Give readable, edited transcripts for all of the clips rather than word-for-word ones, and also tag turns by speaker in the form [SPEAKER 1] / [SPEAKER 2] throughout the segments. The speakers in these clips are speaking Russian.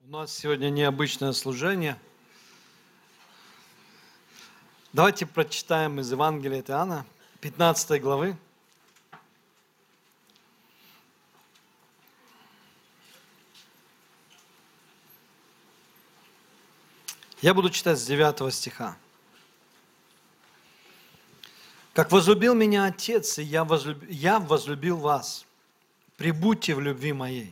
[SPEAKER 1] У нас сегодня необычное служение. Давайте прочитаем из Евангелия от Иоанна, 15 главы. Я буду читать с 9 стиха. «Как возлюбил меня Отец, и я возлюбил вас, пребудьте в любви моей.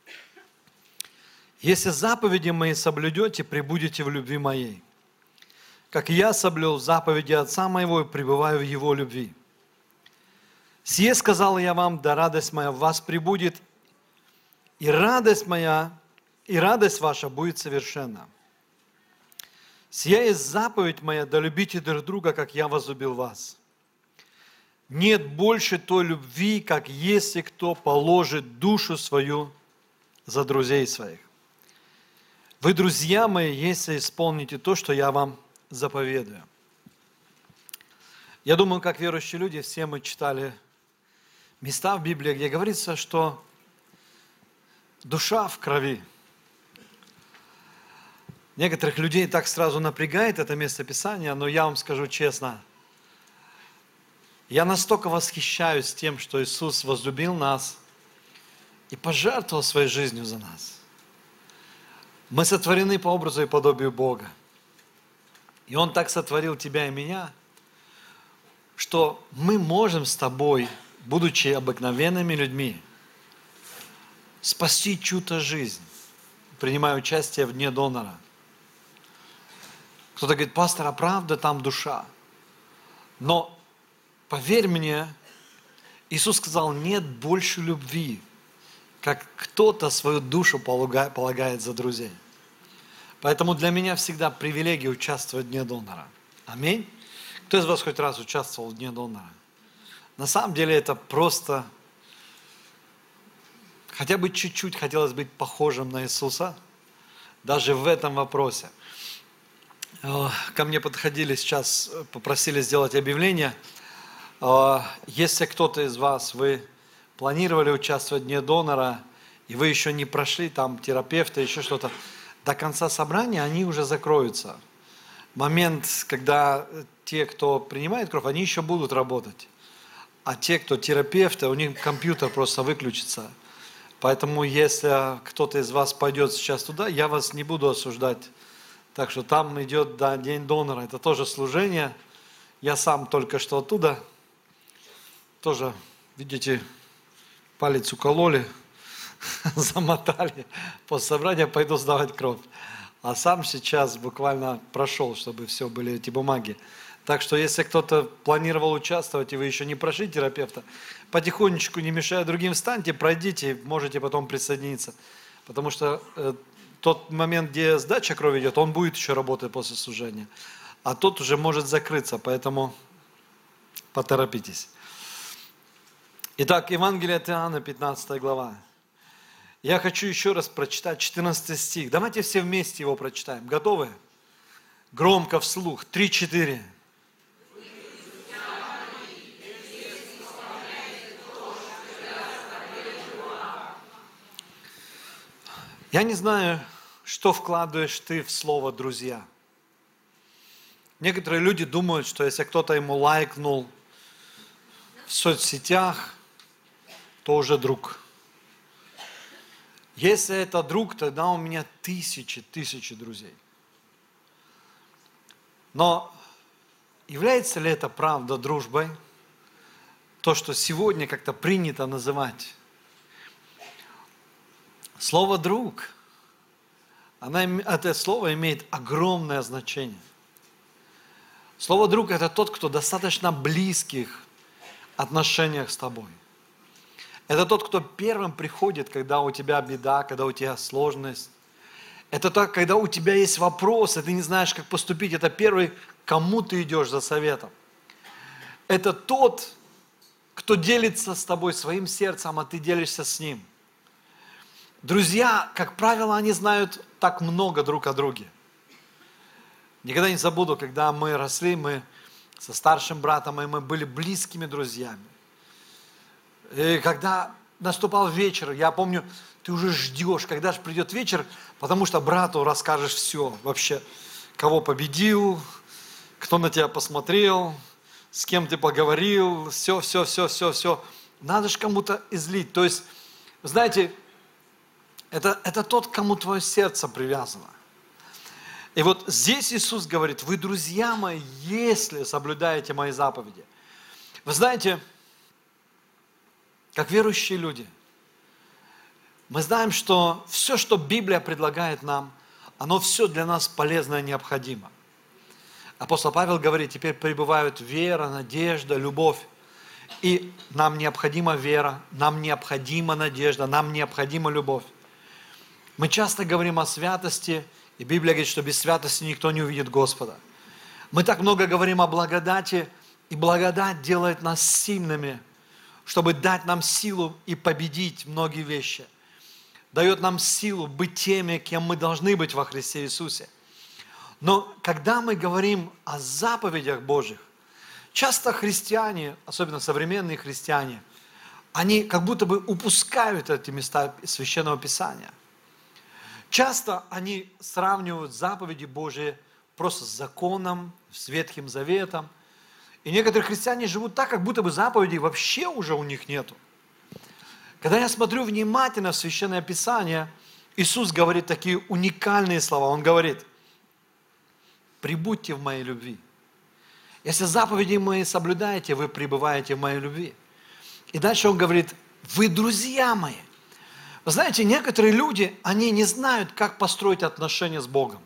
[SPEAKER 1] Если заповеди мои соблюдете, пребудете в любви моей. Как я соблюл заповеди Отца моего и пребываю в Его любви. Сие сказал я вам, да радость моя в вас пребудет, и радость ваша будет совершенна. Сия есть заповедь моя, да любите друг друга, как я возлюбил вас. Нет больше той любви, как если кто положит душу свою за друзей своих. Вы, друзья мои, если исполните то, что я вам заповедую». Я думаю, как верующие люди, все мы читали места в Библии, где говорится, что душа в крови. Некоторых людей так сразу напрягает это местописание, но я вам скажу честно, я настолько восхищаюсь тем, что Иисус возлюбил нас и пожертвовал своей жизнью за нас. Мы сотворены по образу и подобию Бога. И Он так сотворил тебя и меня, что мы можем с тобой, будучи обыкновенными людьми, спасти чью-то жизнь, принимая участие в дне донора. Кто-то говорит: пастор, а правда там душа? Но поверь мне, Иисус сказал, нет больше любви, как кто-то свою душу полагает за друзей. Поэтому для меня всегда привилегия участвовать в Дне донора. Аминь. Кто из вас хоть раз участвовал в Дне донора? На самом деле это просто, хотя бы чуть-чуть хотелось быть похожим на Иисуса, даже в этом вопросе. Ко мне подходили сейчас, попросили сделать объявление. Если кто-то из вас, вы планировали участвовать в Дне донора, и вы еще не прошли там терапевта, еще что-то, до конца собрания они уже закроются. Момент, когда те, кто принимает кровь, они еще будут работать. А те, кто терапевты, у них компьютер просто выключится. Поэтому, если кто-то из вас пойдет сейчас туда, я вас не буду осуждать. Так что там идет День донора, это тоже служение. Я сам только что оттуда, тоже, видите, палец укололи, замотали. После собрания пойду сдавать кровь. А сам сейчас буквально прошел, чтобы все были эти бумаги. Так что, если кто-то планировал участвовать, и вы еще не прошли терапевта, потихонечку, не мешая другим, встаньте, пройдите, можете потом присоединиться. Потому что тот момент, где сдача крови идет, он будет еще работать после служения. А тот уже может закрыться, поэтому поторопитесь. Итак, Евангелие от Иоанна, 15 глава. Я хочу еще раз прочитать 14 стих. Давайте все вместе его прочитаем. Готовы? Громко вслух. 3-4. Я не знаю, что вкладываешь ты в слово «друзья». Некоторые люди думают, что если кто-то ему лайкнул в соцсетях, то уже друг. Если это друг, тогда у меня тысячи друзей. Но является ли это правда дружбой? То, что сегодня как-то принято называть. Слово «друг», это слово имеет огромное значение. Слово «друг» – это тот, кто достаточно близких отношениях с тобой. Это тот, кто первым приходит, когда у тебя беда, когда у тебя сложность. Это так, когда у тебя есть вопрос, и ты не знаешь, как поступить. Это первый, к кому ты идешь за советом. Это тот, кто делится с тобой своим сердцем, а ты делишься с ним. Друзья, как правило, они знают так много друг о друге. Никогда не забуду, когда мы росли, мы со старшим братом, и мы были близкими друзьями. И когда наступал вечер, я помню, ты уже ждешь, когда же придет вечер, потому что брату расскажешь все вообще, кого победил, кто на тебя посмотрел, с кем ты поговорил, все. Надо же кому-то излить. То есть, знаете, это тот, к кому твое сердце привязано. И вот здесь Иисус говорит: вы, друзья мои, если соблюдаете мои заповеди. Вы знаете, как верующие люди, мы знаем, что все, что Библия предлагает нам, оно все для нас полезно и необходимо. Апостол Павел говорит: теперь пребывают вера, надежда, любовь. И нам необходима вера, нам необходима надежда, нам необходима любовь. Мы часто говорим о святости, и Библия говорит, что без святости никто не увидит Господа. Мы так много говорим о благодати, и благодать делает нас сильными, чтобы дать нам силу и победить многие вещи. Дает нам силу быть теми, кем мы должны быть во Христе Иисусе. Но когда мы говорим о заповедях Божьих, часто христиане, особенно современные христиане, они как будто бы упускают эти места Священного Писания. Часто они сравнивают заповеди Божьи просто с законом, с Ветхим Заветом. И некоторые христиане живут так, как будто бы заповедей вообще уже у них нету. Когда я смотрю внимательно в Священное Писание, Иисус говорит такие уникальные слова. Он говорит: пребудьте в моей любви. Если заповеди мои соблюдаете, вы пребываете в моей любви. И дальше он говорит: вы друзья мои. Вы знаете, некоторые люди, они не знают, как построить отношения с Богом.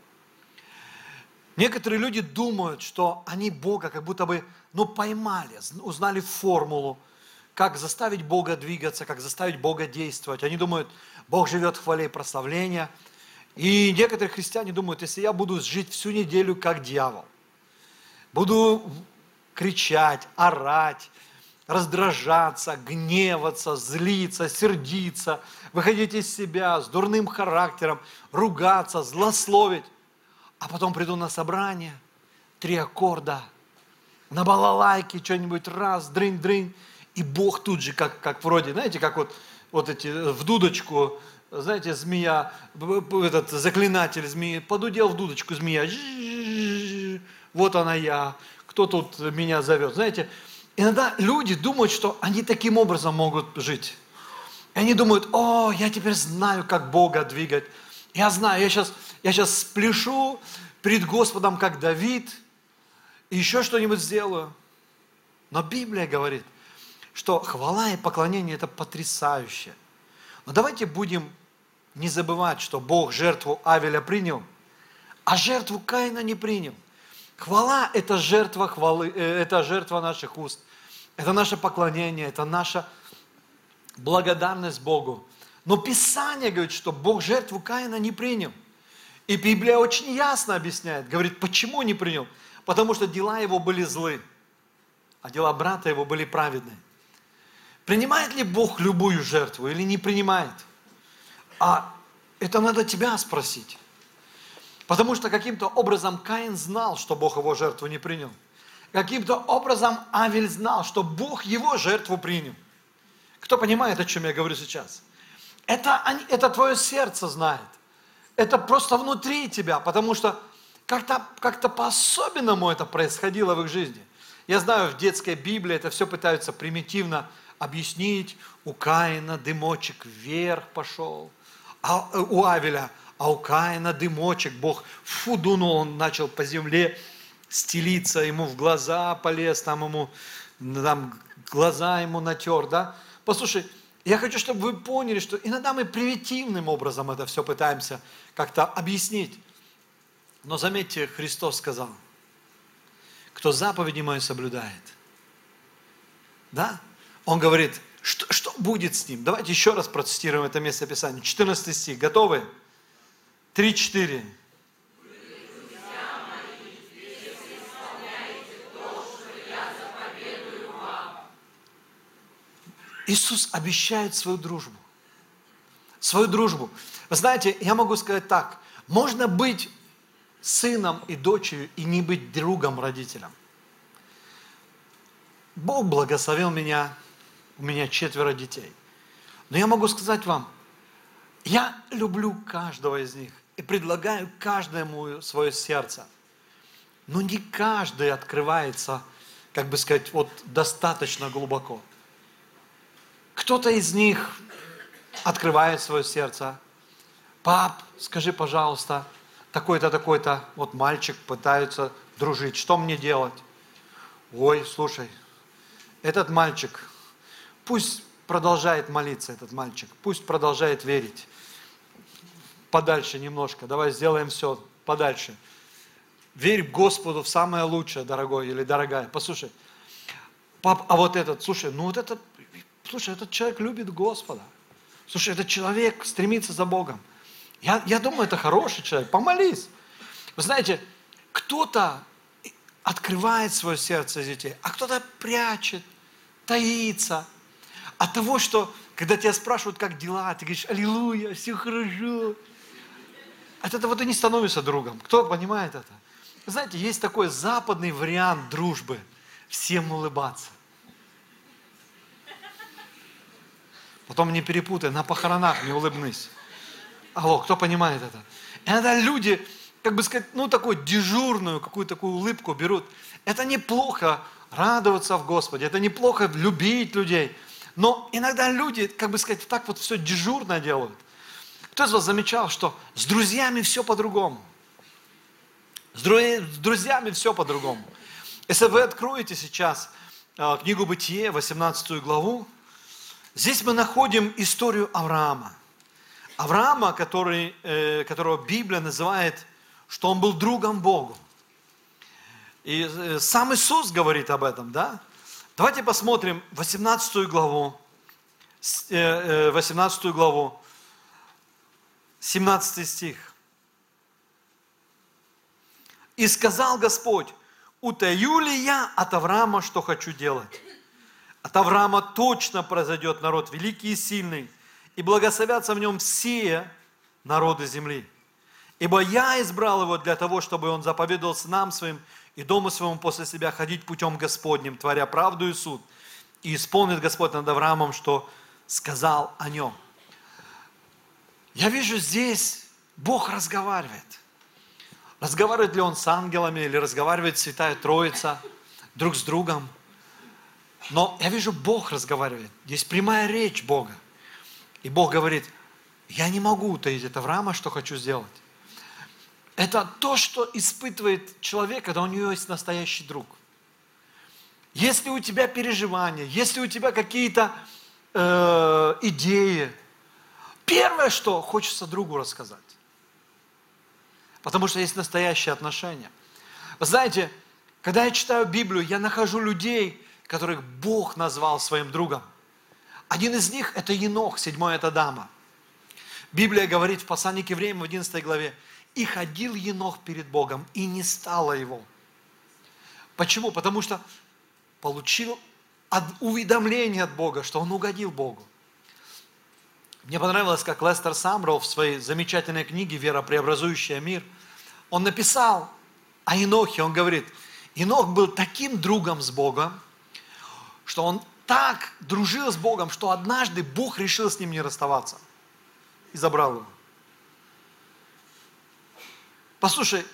[SPEAKER 1] Некоторые люди думают, что они Бога как будто бы, поймали, узнали формулу, как заставить Бога двигаться, как заставить Бога действовать. Они думают, Бог живет в хвале и прославлении. И некоторые христиане думают: если я буду жить всю неделю как дьявол, буду кричать, орать, раздражаться, гневаться, злиться, сердиться, выходить из себя с дурным характером, ругаться, злословить, а потом приду на собрание, 3 аккорда, на балалайке что-нибудь раз, дрынь-дрынь, и Бог тут же, как вроде, знаете, как вот эти в дудочку, знаете, змея, этот заклинатель змеи, подудел в дудочку змея, вот она я, кто тут меня зовет, знаете. Иногда люди думают, что они таким образом могут жить. И они думают: о, я теперь знаю, как Бога двигать. Я знаю, я сейчас спляшу перед Господом, как Давид, и еще что-нибудь сделаю. Но Библия говорит, что хвала и поклонение – это потрясающе. Но давайте будем не забывать, что Бог жертву Авеля принял, а жертву Каина не принял. Хвала – это жертва хвалы, это жертва наших уст. Это наше поклонение, это наша благодарность Богу. Но Писание говорит, что Бог жертву Каина не принял. И Библия очень ясно объясняет, говорит, почему не принял. Потому что дела его были злы, а дела брата его были праведные. Принимает ли Бог любую жертву или не принимает? А это надо тебя спросить. Потому что каким-то образом Каин знал, что Бог его жертву не принял. Каким-то образом Авель знал, что Бог его жертву принял. Кто понимает, о чем я говорю сейчас? Это твое сердце знает. Это просто внутри тебя, потому что как-то по-особенному это происходило в их жизни. Я знаю, в детской Библии это все пытаются примитивно объяснить. У Каина дымочек вверх пошел, а у Авеля, а у Каина дымочек, Бог дунул, он начал по земле стелиться, ему в глаза полез, там глаза ему натер, да? Послушай, я хочу, чтобы вы поняли, что иногда мы примитивным образом это все пытаемся как-то объяснить. Но заметьте, Христос сказал: кто заповеди мои соблюдает, да? Он говорит, что будет с ним? Давайте еще раз процитируем это место Писания. 14 стих. Готовы? 3-4. Иисус обещает свою дружбу. Свою дружбу. Вы знаете, я могу сказать так. Можно быть сыном и дочерью и не быть другом родителям. Бог благословил меня. У меня 4 детей. Но я могу сказать вам, я люблю каждого из них и предлагаю каждому свое сердце. Но не каждый открывается, как бы сказать, вот достаточно глубоко. Кто-то из них открывает свое сердце. Пап, скажи, пожалуйста, такой-то, такой-то, вот мальчик пытается дружить, что мне делать? Ой, слушай, этот мальчик, пусть продолжает молиться, этот мальчик, пусть продолжает верить. Подальше немножко, давай сделаем все подальше. Верь Господу в самое лучшее, дорогой или дорогая. Послушай, пап, а вот этот, слушай, ну вот это, слушай, этот человек любит Господа. Слушай, этот человек стремится за Богом. Я думаю, это хороший человек, помолись. Вы знаете, кто-то открывает свое сердце детей, а кто-то прячет, таится. От того, что, когда тебя спрашивают, как дела, ты говоришь, аллилуйя, все хорошо. От этого ты не становишься другом. Кто понимает это? Вы знаете, есть такой западный вариант дружбы. Всем улыбаться. Потом не перепутай, на похоронах не улыбнись. Алло, кто понимает это? Иногда люди, как бы сказать, ну такую дежурную, какую-то такую улыбку берут. Это неплохо радоваться в Господе, это неплохо любить людей. Но иногда люди, как бы сказать, так вот все дежурно делают. Кто из вас замечал, что с друзьями все по-другому? С друзьями все по-другому. Если вы откроете сейчас книгу Бытие, 18 главу, здесь мы находим историю Авраама. Авраама, которого Библия называет, что он был другом Богу. И сам Иисус говорит об этом, да? Давайте посмотрим 18 главу, 17 стих. «И сказал Господь, утаю ли я от Авраама, что хочу делать? От Авраама точно произойдет народ великий и сильный, и благословятся в нем все народы земли. Ибо я избрал его для того, чтобы он заповедовал сынам своим и дому своему после себя ходить путем Господним, творя правду и суд. И исполнит Господь над Авраамом, что сказал о нем». Я вижу здесь, Бог разговаривает. Разговаривает ли Он с ангелами, или разговаривает Святая Троица друг с другом. Но я вижу, Бог разговаривает. Есть прямая речь Бога. И Бог говорит, я не могу утаить от Авраама, что хочу сделать. Это то, что испытывает человек, когда у него есть настоящий друг. Если у тебя переживания, если у тебя какие-то идеи, первое, что хочется другу рассказать. Потому что есть настоящие отношения. Вы знаете, когда я читаю Библию, я нахожу людей, которых Бог назвал своим другом. Один из них – это Енох, 7-й от Адама. Библия говорит в послании к Евреям в 11 главе, «И ходил Енох перед Богом, и не стало его». Почему? Потому что получил уведомление от Бога, что он угодил Богу. Мне понравилось, как Лестер Самроу в своей замечательной книге «Вера, преобразующая мир», он написал о Енохе, он говорит, Енох был таким другом с Богом, что он так дружил с Богом, что однажды Бог решил с ним не расставаться и забрал его. Послушай,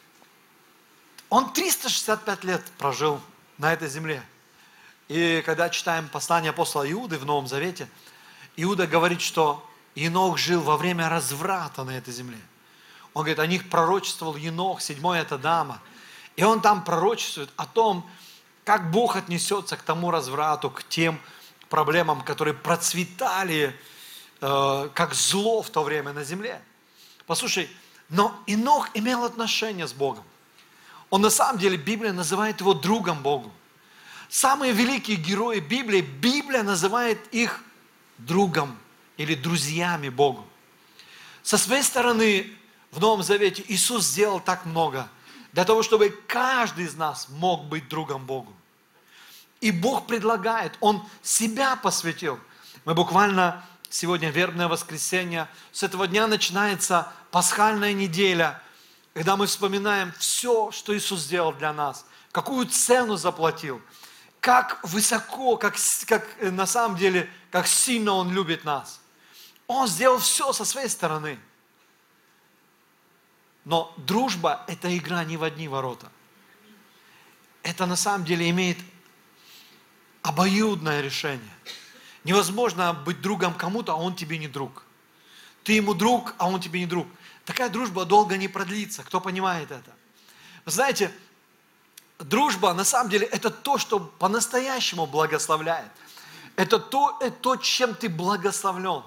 [SPEAKER 1] он 365 лет прожил на этой земле. И когда читаем послание апостола Иуды в Новом Завете, Иуда говорит, что Енох жил во время разврата на этой земле. Он говорит, о них пророчествовал Енох, 7-й от Адама. И он там пророчествует о том, как Бог отнесется к тому разврату, к тем проблемам, которые процветали как зло в то время на земле. Послушай, но Енох имел отношение с Богом. Он на самом деле, Библия называет его другом Богу. Самые великие герои Библии, Библия называет их другом или друзьями Богу. Со своей стороны, в Новом Завете Иисус сделал так много, для того, чтобы каждый из нас мог быть другом Богу. И Бог предлагает, Он себя посвятил. Мы буквально, сегодня вербное воскресенье, с этого дня начинается пасхальная неделя, когда мы вспоминаем все, что Иисус сделал для нас, какую цену заплатил. как высоко, как на самом деле, как сильно Он любит нас. Он сделал все со своей стороны. Но дружба – это игра не в одни ворота. Это на самом деле имеет обоюдное решение. Невозможно быть другом кому-то, а он тебе не друг. Ты ему друг, а он тебе не друг. Такая дружба долго не продлится. Кто понимает это? Вы знаете, дружба на самом деле это то, что по-настоящему благословляет. Это то, чем ты благословлен.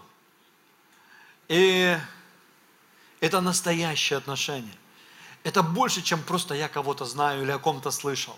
[SPEAKER 1] И это настоящее отношение. Это больше, чем просто я кого-то знаю или о ком-то слышал.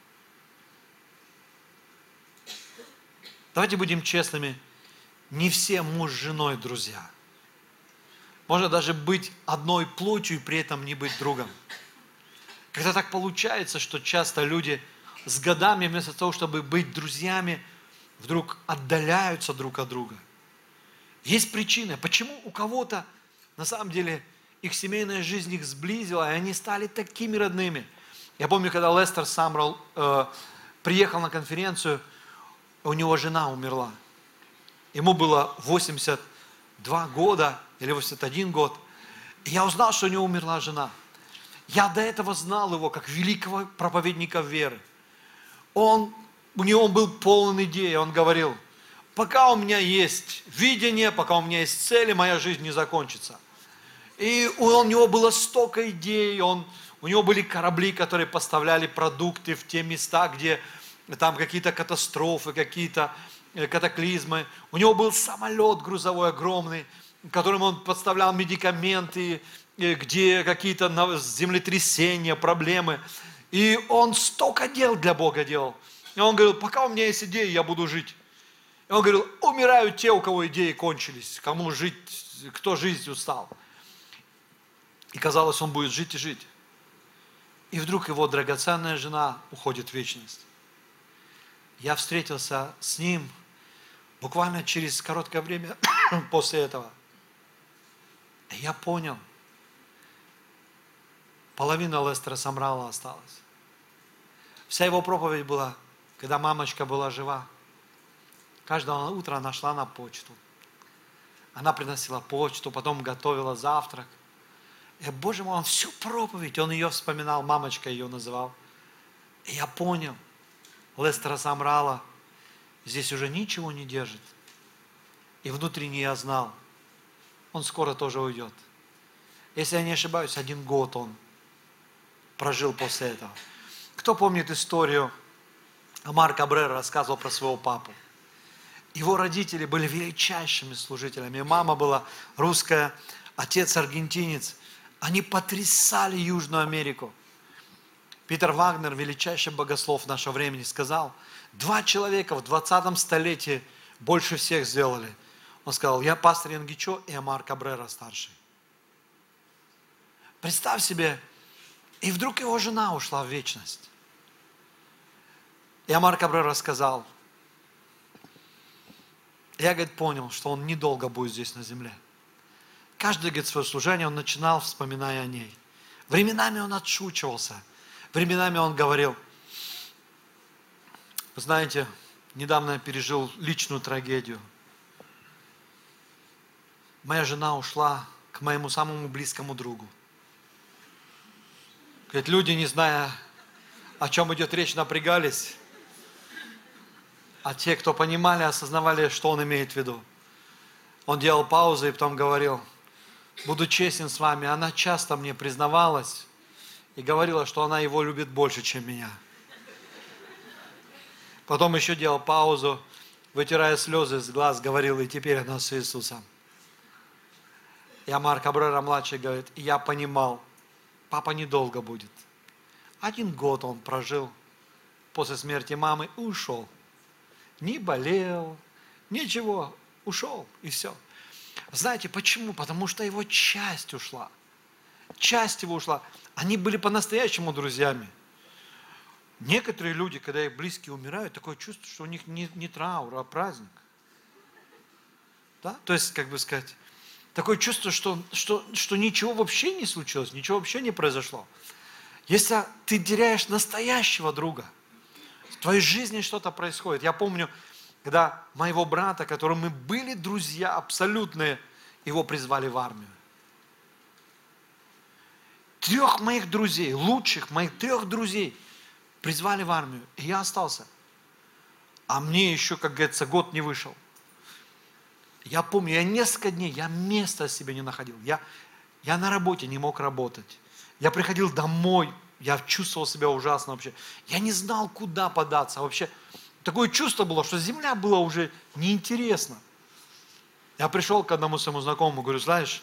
[SPEAKER 1] Давайте будем честными. Не все муж с женой друзья. Можно даже быть одной плотью и при этом не быть другом. Когда так получается, что часто люди с годами вместо того, чтобы быть друзьями, вдруг отдаляются друг от друга. Есть причины, почему у кого-то на самом деле их семейная жизнь их сблизила, и они стали такими родными. Я помню, когда Лестер Самрал приехал на конференцию, у него жена умерла. Ему было 82 года или 81 год. И я узнал, что у него умерла жена. Я до этого знал его как великого проповедника веры. У него был полон идей. Он говорил, пока у меня есть видение, пока у меня есть цели, моя жизнь не закончится. И у него было столько идей. У него были корабли, которые поставляли продукты в те места, где там какие-то катастрофы, какие-то катаклизмы. У него был самолет грузовой огромный, которым он поставлял медикаменты, где какие-то землетрясения, проблемы. И он столько дел для Бога делал. И он говорил, пока у меня есть идеи, я буду жить. И он говорил, умирают те, у кого идеи кончились, кому жить, кто жизнь устал. И казалось, он будет жить и жить. И вдруг его драгоценная жена уходит в вечность. Я встретился с ним буквально через короткое время после этого. И я понял, половина Лестера Самрала осталась. Вся его проповедь была, когда мамочка была жива. Каждое утро она шла на почту. Она приносила почту, потом готовила завтрак. И, Боже мой, он всю проповедь, он ее вспоминал, мамочка ее называл. И я понял, Лестера Самрала здесь уже ничего не держит. И внутренне я знал, он скоро тоже уйдет. Если я не ошибаюсь, 1 год он прожил после этого. Кто помнит историю, Амар Кабрера рассказывал про своего папу. Его родители были величайшими служителями. Мама была русская, отец аргентинец. Они потрясали Южную Америку. Питер Вагнер, величайший богослов нашего времени, сказал, 2 человека в 20 столетии больше всех сделали. Он сказал, я пастор Янгичо и Амар Кабрера старший. Представь себе, и вдруг его жена ушла в вечность. И Амар Кабрера сказал, я, говорит, понял, что он недолго будет здесь на земле. Каждое, говорит, свое служение он начинал, вспоминая о ней. Временами он отшучивался. Временами он говорил, вы знаете, недавно я пережил личную трагедию. Моя жена ушла к моему самому близкому другу. Говорит, люди, не зная, о чем идет речь, напрягались. А те, кто понимали, осознавали, что он имеет в виду. Он делал паузы и потом говорил, буду честен с вами, она часто мне признавалась и говорила, что она его любит больше, чем меня. Потом еще делал паузу, вытирая слезы с глаз, говорил, и теперь она с Иисусом. И Амар Кабрера-младший говорит, и я понимал, папа недолго будет. 1 год он прожил после смерти мамы и ушел. Не болел, ничего, ушел и все. Знаете почему? Потому что его часть ушла. Часть его ушла. Они были по-настоящему друзьями. Некоторые люди, когда их близкие умирают, такое чувство, что у них не траур, а праздник. Да? То есть, как бы сказать, такое чувство, что ничего вообще не случилось, ничего вообще не произошло. Если ты теряешь настоящего друга, твоей жизни что-то происходит. Я помню, когда моего брата, которым мы были друзья абсолютные, его призвали в армию. 3 моих друзей, лучших моих 3 друзей призвали в армию. И я остался. А мне еще, как говорится, год не вышел. Я помню, я несколько дней, я места себе не находил. Я на работе не мог работать. Я приходил домой, я чувствовал себя ужасно вообще. Я не знал, куда податься. Вообще, такое чувство было, что земля была уже неинтересна. Я пришел к одному своему знакомому, говорю, знаешь,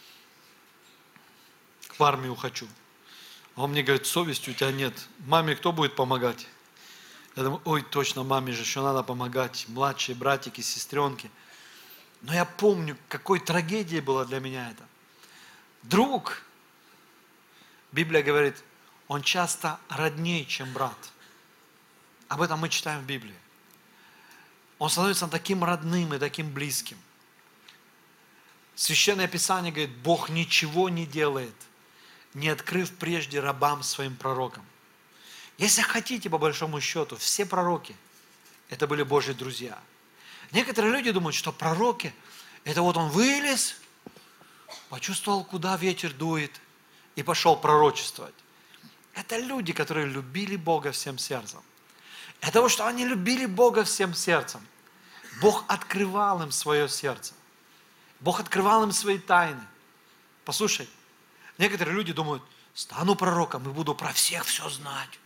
[SPEAKER 1] в армию хочу. А он мне говорит, совести у тебя нет. Маме кто будет помогать? Я думаю, ой, точно, маме же еще надо помогать. Младшие братики, сестренки. Но я помню, какой трагедией была для меня это. Друг, Библия говорит, он часто роднее, чем брат. Об этом мы читаем в Библии. Он становится таким родным и таким близким. Священное Писание говорит, Бог ничего не делает, не открыв прежде рабам своим пророкам. Если хотите, по большому счету, все пророки, это были Божьи друзья. Некоторые люди думают, что пророки, это вот он вылез, почувствовал, куда ветер дует, и пошел пророчествовать. Это люди, которые любили Бога всем сердцем. От того, что они любили Бога всем сердцем, Бог открывал им свое сердце. Бог открывал им свои тайны. Послушай, некоторые люди думают, стану пророком и буду про всех все знать.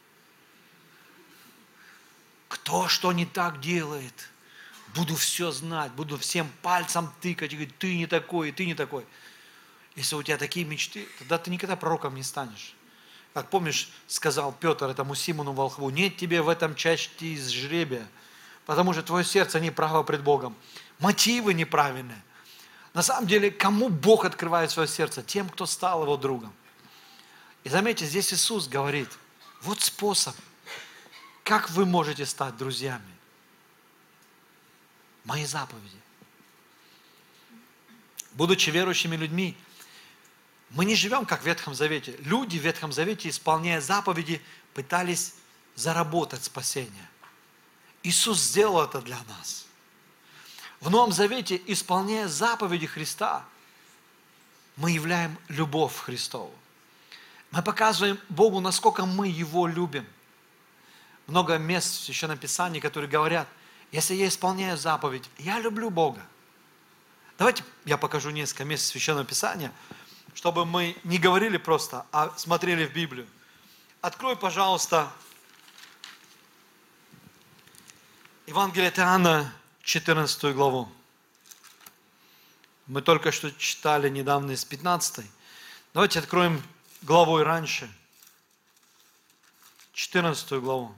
[SPEAKER 1] Кто что не так делает, буду все знать, буду всем пальцем тыкать и говорить, ты не такой, ты не такой. Если у тебя такие мечты, тогда ты никогда пророком не станешь. Как помнишь, сказал Петр этому Симону Волхву, нет тебе в этом части из жребия, потому что твое сердце неправо пред Богом. Мотивы неправильные. На самом деле, кому Бог открывает свое сердце? Тем, кто стал его другом. И заметьте, здесь Иисус говорит, вот способ, как вы можете стать друзьями. Мои заповеди. Будучи верующими людьми, мы не живем, как в Ветхом Завете. Люди в Ветхом Завете, исполняя заповеди, пытались заработать спасение. Иисус сделал это для нас. В Новом Завете, исполняя заповеди Христа, мы являем любовь Христову. Мы показываем Богу, насколько мы Его любим. Много мест в Священном Писании, которые говорят, если я исполняю заповедь, я люблю Бога. Давайте я покажу несколько мест Священного Писания, чтобы мы не говорили просто, а смотрели в Библию. Открой, пожалуйста, Евангелие от Иоанна, 14 главу. Мы только что читали недавно из 15. Давайте откроем главой раньше. 14 главу.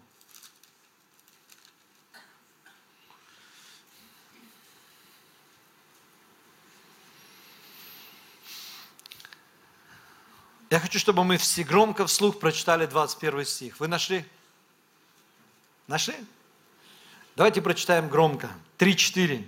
[SPEAKER 1] Я хочу, чтобы мы все громко вслух прочитали 21 стих. Вы нашли? Нашли? Давайте прочитаем громко. 3-4.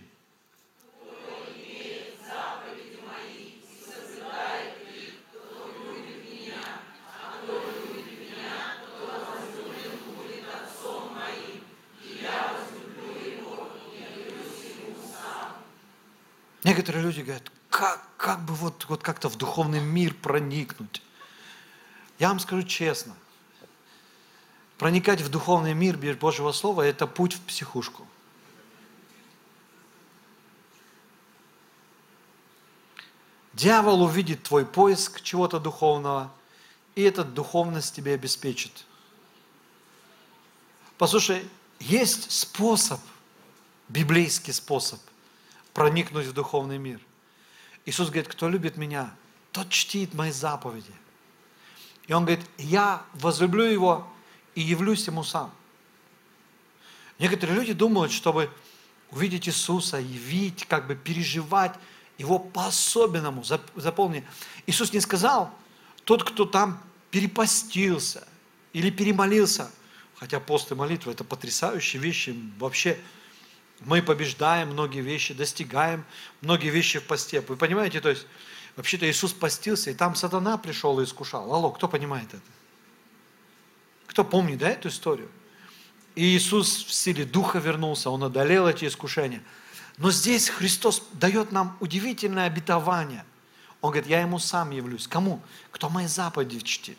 [SPEAKER 1] Некоторые люди говорят, как бы вот как-то в духовный мир проникнуть. Я вам скажу честно, проникать в духовный мир без Божьего Слова – это путь в психушку. Дьявол увидит твой поиск чего-то духовного, и эта духовность тебе обеспечит. Послушай, есть способ, библейский способ, проникнуть в духовный мир. Иисус говорит, кто любит меня, тот чтит мои заповеди. И Он говорит, я возлюблю его и явлюсь ему сам. Некоторые люди думают, чтобы увидеть Иисуса, явить, как бы переживать его по-особенному. Запомни, Иисус не сказал, тот, кто там перепостился или перемолился, хотя пост и молитва – это потрясающие вещи, вообще мы побеждаем многие вещи, достигаем многие вещи в посте. Вы понимаете, то есть, вообще-то Иисус постился, и там сатана пришел и искушал. Алло, кто понимает это? Кто помнит, да, эту историю? И Иисус в силе Духа вернулся, Он одолел эти искушения. Но здесь Христос дает нам удивительное обетование. Он говорит, я Ему сам явлюсь. Кому? Кто мои заповеди чтит.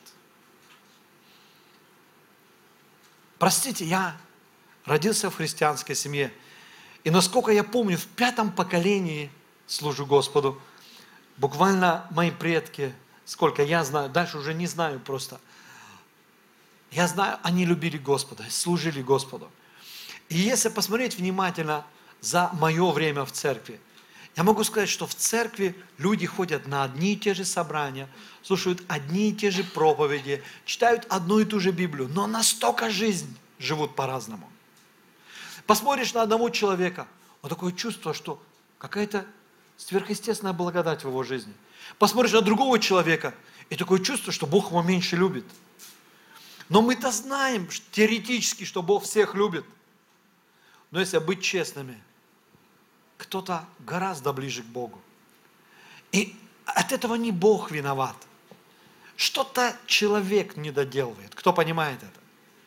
[SPEAKER 1] Простите, я родился в христианской семье. И насколько я помню, в 5-м поколении служу Господу. Буквально мои предки, сколько я знаю, дальше уже не знаю просто. Я знаю, они любили Господа, служили Господу. И если посмотреть внимательно за мое время в церкви, я могу сказать, что в церкви люди ходят на одни и те же собрания, слушают одни и те же проповеди, читают одну и ту же Библию, но настолько жизнь живут по-разному. Посмотришь на одного человека, вот такое чувство, что какая-то сверхъестественная благодать в его жизни. Посмотришь на другого человека, и такое чувство, что Бог его меньше любит. Но мы-то знаем теоретически, что Бог всех любит. Но если быть честными, кто-то гораздо ближе к Богу. И от этого не Бог виноват. Что-то человек не доделывает. Кто понимает это?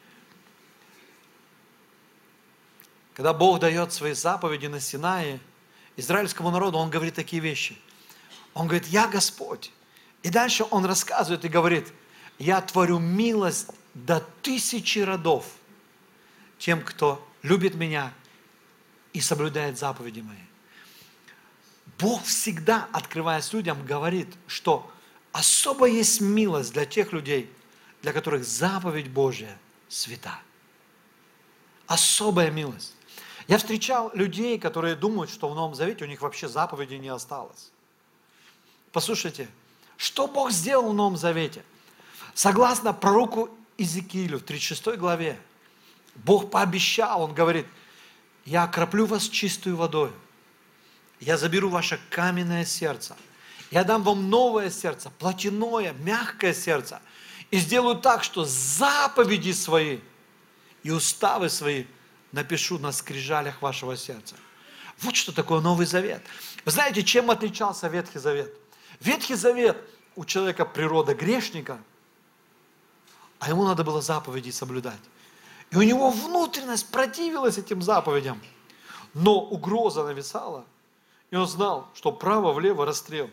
[SPEAKER 1] Когда Бог дает свои заповеди на Синае, израильскому народу, Он говорит такие вещи. Он говорит, я Господь. И дальше Он рассказывает и говорит, я творю милость до 1000 родов тем, кто любит Меня и соблюдает заповеди Мои. Бог всегда, открываясь людям, говорит, что особо есть милость для тех людей, для которых заповедь Божья свята. Особая милость. Я встречал людей, которые думают, что в Новом Завете у них вообще заповеди не осталось. Послушайте, что Бог сделал в Новом Завете? Согласно пророку Иезекиилю в 36 главе, Бог пообещал, Он говорит, я окроплю вас чистую водой, я заберу ваше каменное сердце, я дам вам новое сердце, плотяное, мягкое сердце, и сделаю так, что заповеди свои и уставы свои напишу на скрижалях вашего сердца. Вот что такое Новый Завет. Вы знаете, чем отличался Ветхий Завет? Ветхий Завет у человека природа грешника, а ему надо было заповеди соблюдать. И у него внутренность противилась этим заповедям. Но угроза нависала, и он знал, что право-влево расстрел.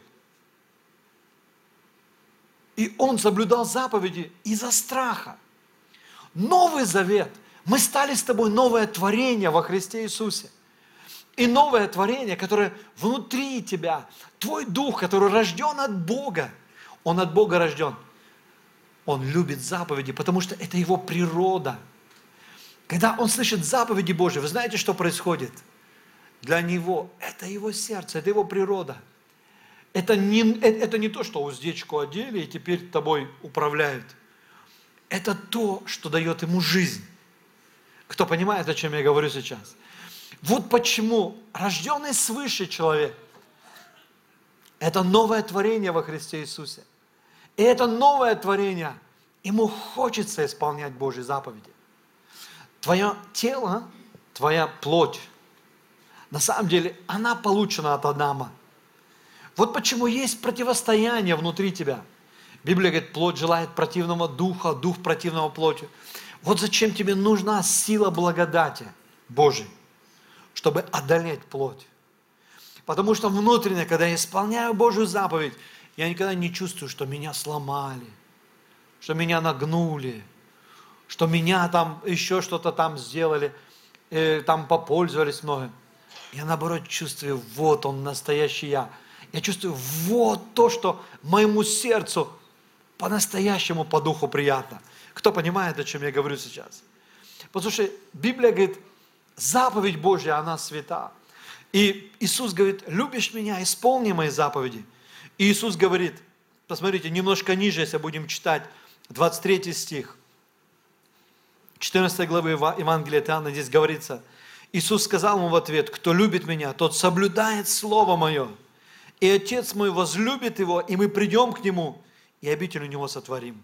[SPEAKER 1] И он соблюдал заповеди из-за страха. Новый Завет. Мы стали с тобой новое творение во Христе Иисусе. И новое творение, которое внутри тебя, твой дух, который рожден от Бога, он от Бога рожден. Он любит заповеди, потому что это его природа. Когда он слышит заповеди Божьи, вы знаете, что происходит? Для него это его сердце, это его природа. Это не то, что уздечку одели и теперь тобой управляют. Это то, что дает ему жизнь. Кто понимает, о чем я говорю сейчас? Вот почему рожденный свыше человек – это новое творение во Христе Иисусе. И это новое творение, ему хочется исполнять Божьи заповеди. Твое тело, твоя плоть, на самом деле, она получена от Адама. Вот почему есть противостояние внутри тебя. Библия говорит, плоть желает противного духа, дух противного плоти. Вот зачем тебе нужна сила благодати Божией, чтобы одолеть плоть. Потому что внутренне, когда я исполняю Божью заповедь, я никогда не чувствую, что меня сломали, что меня нагнули, что меня там еще что-то там сделали, там попользовались многим. Я наоборот чувствую, вот он настоящий я. Я чувствую, вот то, что моему сердцу по-настоящему по духу приятно. Кто понимает, о чем я говорю сейчас? Потому что Библия говорит, заповедь Божья, она свята. И Иисус говорит, любишь меня, исполни мои заповеди. И Иисус говорит, посмотрите, немножко ниже, если будем читать, 23 стих, 14 главы Евангелия от Иоанна, здесь говорится, Иисус сказал ему в ответ, кто любит меня, тот соблюдает Слово Мое. И Отец мой возлюбит его, и мы придем к нему, и обитель у него сотворим.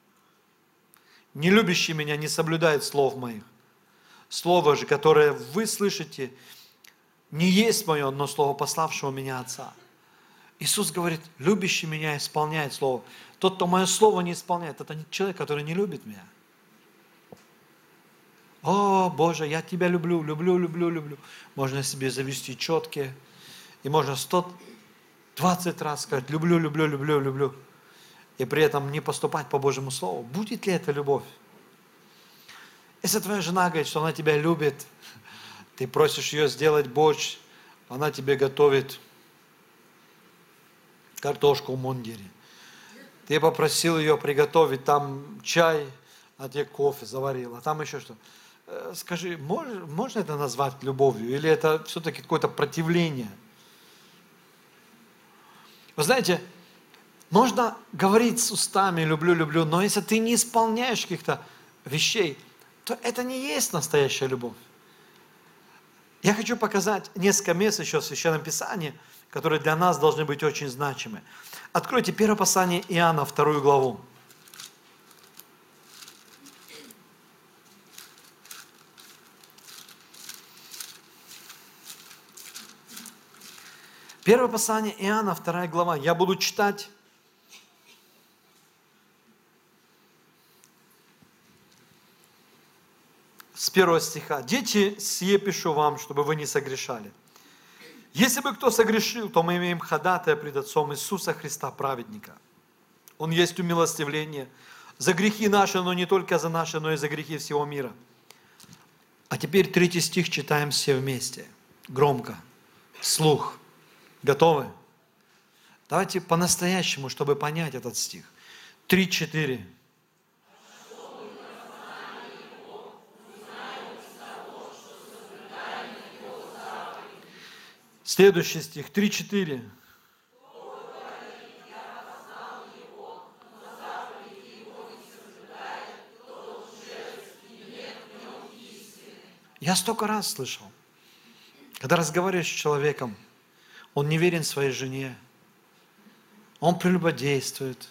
[SPEAKER 1] Не любящий меня не соблюдает слов моих. Слово же, которое вы слышите, не есть мое, но слово пославшего меня Отца. Иисус говорит, любящий меня исполняет слово. Тот, кто мое слово не исполняет, это человек, который не любит меня. О, Боже, я Тебя люблю, люблю, люблю, люблю. Можно себе завести четкие. И можно 120 раз сказать, люблю, люблю, люблю, люблю. И при этом не поступать по Божьему Слову. Будет ли это любовь? Если твоя жена говорит, что она тебя любит, ты просишь ее сделать борщ, она тебе готовит картошку в мундире. Ты попросил ее приготовить там чай, а тебе кофе заварила, там еще что. Скажи, можно это назвать любовью? Или это все-таки какое-то противление? Вы знаете, можно говорить с устами «люблю, люблю», но если ты не исполняешь каких-то вещей, то это не есть настоящая любовь. Я хочу показать несколько мест еще в Священном Писании, которые для нас должны быть очень значимы. Откройте первое послание Иоанна, 2 главу. Первое послание Иоанна, 2 глава. Я буду читать с 1 стиха. «Дети, сие пишу вам, чтобы вы не согрешали. Если бы кто согрешил, то мы имеем ходатая пред Отцом Иисуса Христа, праведника. Он есть умилостивление за грехи наши, но не только за наши, но и за грехи всего мира». А теперь 3 стих читаем все вместе. Громко. Вслух. Готовы? Давайте по-настоящему, чтобы понять этот стих. 3-4. Следующий стих, 3-4. Я столько раз слышал, когда разговариваешь с человеком, он не верен своей жене, он прелюбодействует,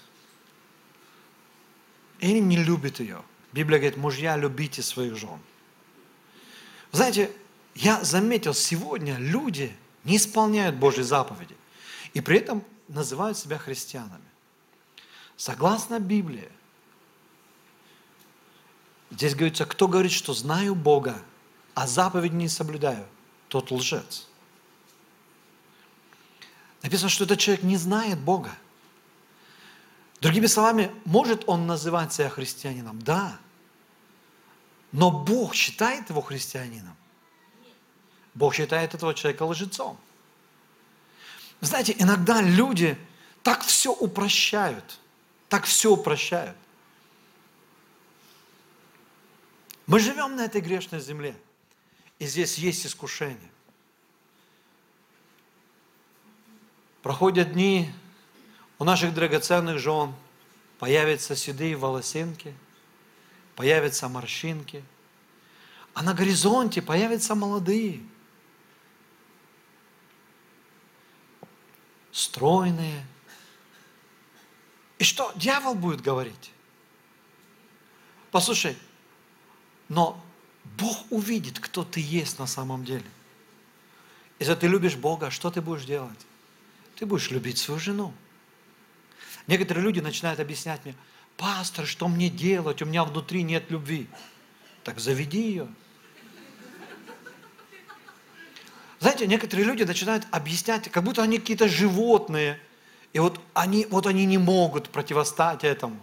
[SPEAKER 1] и не любит ее. Библия говорит, мужья, любите своих жен. Знаете, я заметил, сегодня люди не исполняют Божьи заповеди, и при этом называют себя христианами. Согласно Библии, здесь говорится, кто говорит, что знаю Бога, а заповеди не соблюдаю, тот лжец. Написано, что этот человек не знает Бога. Другими словами, может он называть себя христианином? Да. Но Бог считает его христианином. Бог считает этого человека лжецом. Вы знаете, иногда люди так все упрощают. Так все упрощают. Мы живем на этой грешной земле. И здесь есть искушение. Проходят дни, у наших драгоценных жен появятся седые волосинки, появятся морщинки, а на горизонте появятся молодые, стройные. И что дьявол будет говорить? Послушай, но Бог увидит, кто ты есть на самом деле. Если ты любишь Бога, что ты будешь делать? Ты будешь любить свою жену. Некоторые люди начинают объяснять мне, пастор, что мне делать? У меня внутри нет любви. Так заведи ее. Знаете, некоторые люди начинают объяснять, как будто они какие-то животные, и вот они не могут противостоять этому.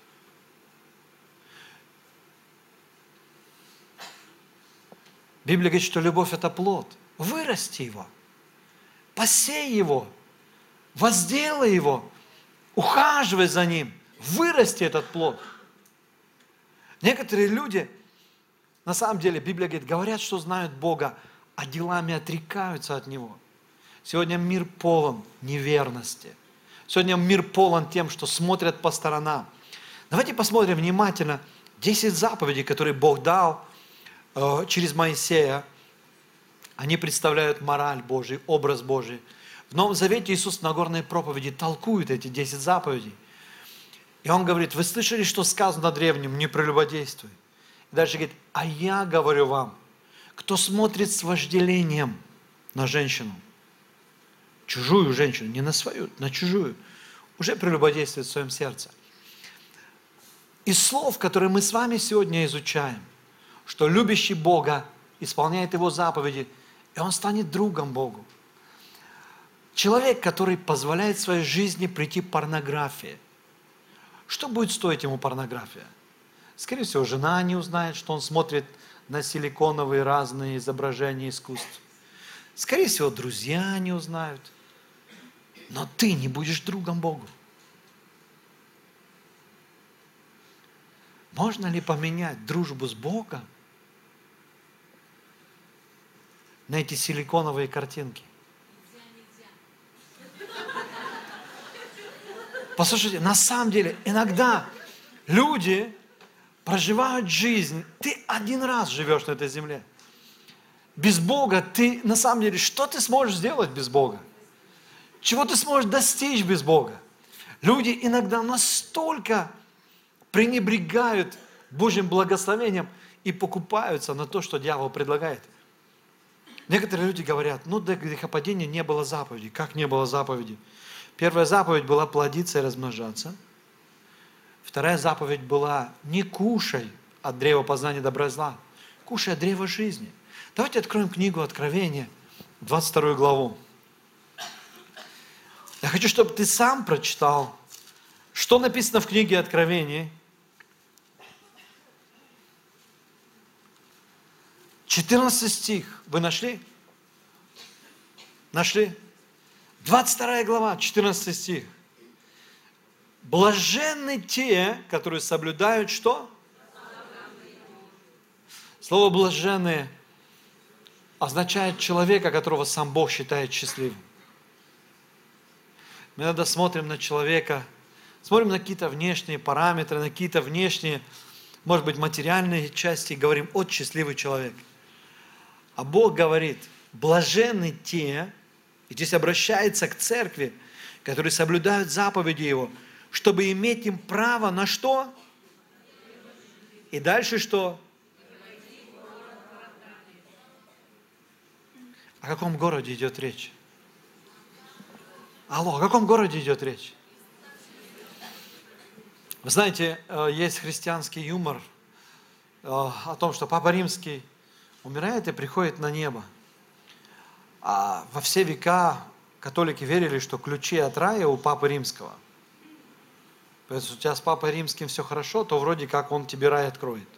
[SPEAKER 1] Библия говорит, что любовь – это плод. Вырасти его, посей его, возделай его, ухаживай за ним, вырасти этот плод. Некоторые люди, на самом деле, Библия говорит, говорят, что знают Бога, а делами отрекаются от Него. Сегодня мир полон неверности. Сегодня мир полон тем, что смотрят по сторонам. Давайте посмотрим внимательно 10 заповедей, которые Бог дал через Моисея. Они представляют мораль Божий, образ Божий. В Новом Завете Иисус в Нагорной проповеди толкует эти 10 заповедей. И Он говорит, вы слышали, что сказано древним, не прелюбодействуй. И дальше говорит, а я говорю вам, кто смотрит с вожделением на женщину, чужую женщину, не на свою, на чужую, уже прелюбодействует в своем сердце. Из слов, которые мы с вами сегодня изучаем, что любящий Бога исполняет Его заповеди, и он станет другом Богу. Человек, который позволяет своей жизни прийти порнографии. Что будет стоить ему порнография? Скорее всего, жена не узнает, что он смотрит на силиконовые разные изображения искусств. Скорее всего, друзья не узнают. Но ты не будешь другом Богу. Можно ли поменять дружбу с Богом на эти силиконовые картинки? Послушайте, на самом деле, иногда люди проживают жизнь. Ты один раз живешь на этой земле. Без Бога ты, на самом деле, что ты сможешь сделать без Бога? Чего ты сможешь достичь без Бога? Люди иногда настолько пренебрегают Божьим благословением и покупаются на то, что дьявол предлагает. Некоторые люди говорят, ну до грехопадения не было заповеди. Как не было заповеди? Первая заповедь была плодиться и размножаться. Вторая заповедь была не кушай от древа познания добра и зла, кушай от древа жизни. Давайте откроем книгу Откровения, 22 главу. Я хочу, чтобы ты сам прочитал, что написано в книге Откровения. 14 стих. Вы нашли? Нашли? 22 глава, 14 стих. Блаженны те, которые соблюдают что? Слово «блаженные» означает человека, которого сам Бог считает счастливым. Мы иногда смотрим на человека, смотрим на какие-то внешние параметры, на какие-то внешние, может быть, материальные части, и говорим, вот счастливый человек. А Бог говорит, блаженны те, и здесь обращается к церкви, которые соблюдают заповеди Его, чтобы иметь им право на что? И дальше что? О каком городе идет речь? Алло, о каком городе идет речь? Вы знаете, есть христианский юмор о том, что Папа Римский умирает и приходит на небо. А во все века католики верили, что ключи от рая у Папы Римского. Если у тебя с Папой Римским все хорошо, то вроде как он тебе рай откроет.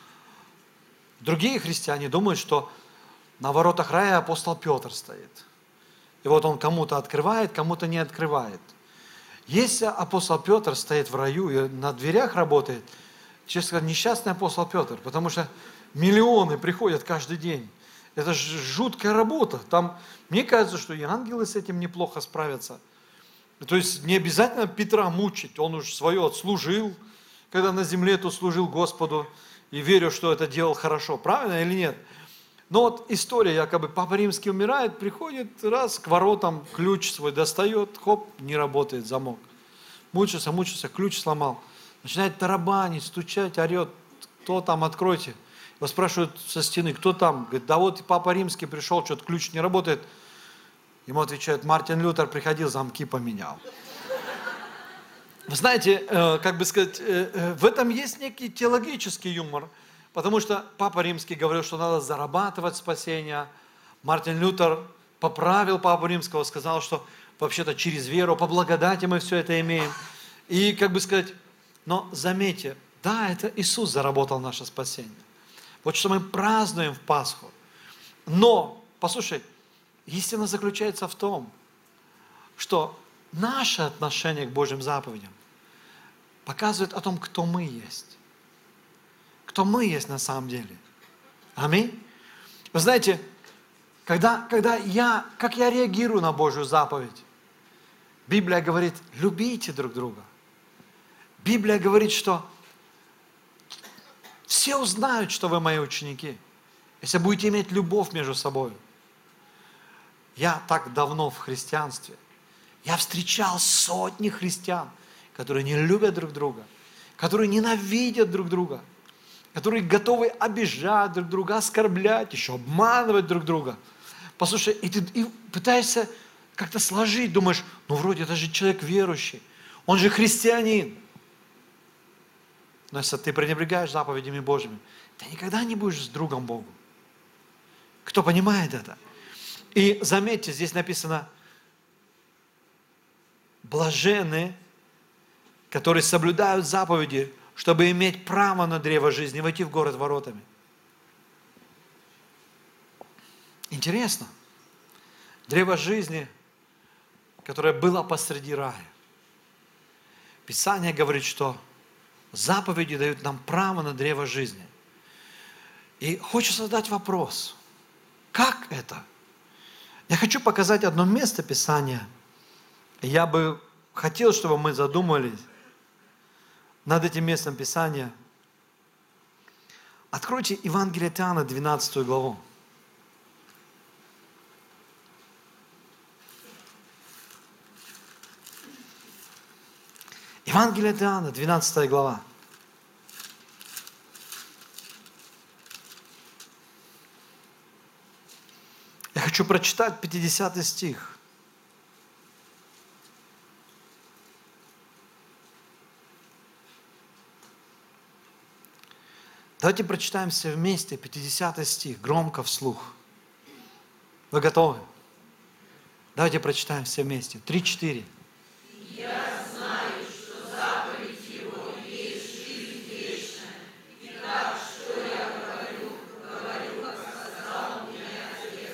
[SPEAKER 1] Другие христиане думают, что на воротах рая апостол Петр стоит. И вот он кому-то открывает, кому-то не открывает. Если апостол Петр стоит в раю и на дверях работает, честно сказать, несчастный апостол Петр, потому что миллионы приходят каждый день. Это же жуткая работа. Там, мне кажется, что и ангелы с этим неплохо справятся. То есть не обязательно Петра мучить, он уж свое отслужил, когда на земле тут служил Господу, и верю, что это делал хорошо. Правильно или нет? Но вот история, якобы Папа Римский умирает, приходит, раз, к воротам ключ свой достает, хоп, не работает замок. Мучился, ключ сломал. Начинает тарабанить, стучать, орет, кто там, откройте. Его спрашивают со стены, кто там? Говорит, да вот Папа Римский пришел, что-то ключ не работает. Ему отвечают, Мартин Лютер приходил, замки поменял. Вы знаете, как бы сказать, в этом есть некий теологический юмор, потому что Папа Римский говорил, что надо зарабатывать спасение. Мартин Лютер поправил Папу Римского, сказал, что вообще-то через веру, по благодати мы все это имеем. И, как бы сказать, но заметьте, да, это Иисус заработал наше спасение. Вот что мы празднуем в Пасху. Но, послушай, истина заключается в том, что наше отношение к Божьим заповедям показывает о том, кто мы есть. Кто мы есть на самом деле. Аминь. Вы знаете, как я реагирую на Божью заповедь? Библия говорит, любите друг друга. Библия говорит, что все узнают, что вы мои ученики, если будете иметь любовь между собой. Я так давно в христианстве. Я встречал сотни христиан, которые не любят друг друга, которые ненавидят друг друга, которые готовы обижать друг друга, оскорблять, еще обманывать друг друга. Послушай, и ты пытаешься как-то сложить, думаешь, ну вроде это же человек верующий, он же христианин. Но если ты пренебрегаешь заповедями Божьими, ты никогда не будешь с другом Богу. Кто понимает это? И заметьте, здесь написано, блаженны, которые соблюдают заповеди, чтобы иметь право на древо жизни, войти в город воротами. Интересно. Древо жизни, которое было посреди рая. Писание говорит, что заповеди дают нам право на древо жизни. И хочу задать вопрос. Как это? Я хочу показать одно место Писания. Я бы хотел, чтобы мы задумались над этим местом Писания. Откройте Евангелие от Иоанна, 12 главу. Евангелие от Иоанна, 12 глава. Я хочу прочитать 50 стих. Давайте прочитаем все вместе 50 стих, громко вслух. Вы готовы? Давайте прочитаем все вместе. 3-4.
[SPEAKER 2] Я знаю, что заповедь Его есть жизнь вечная, и так, что я говорю, как сказал мне Отец.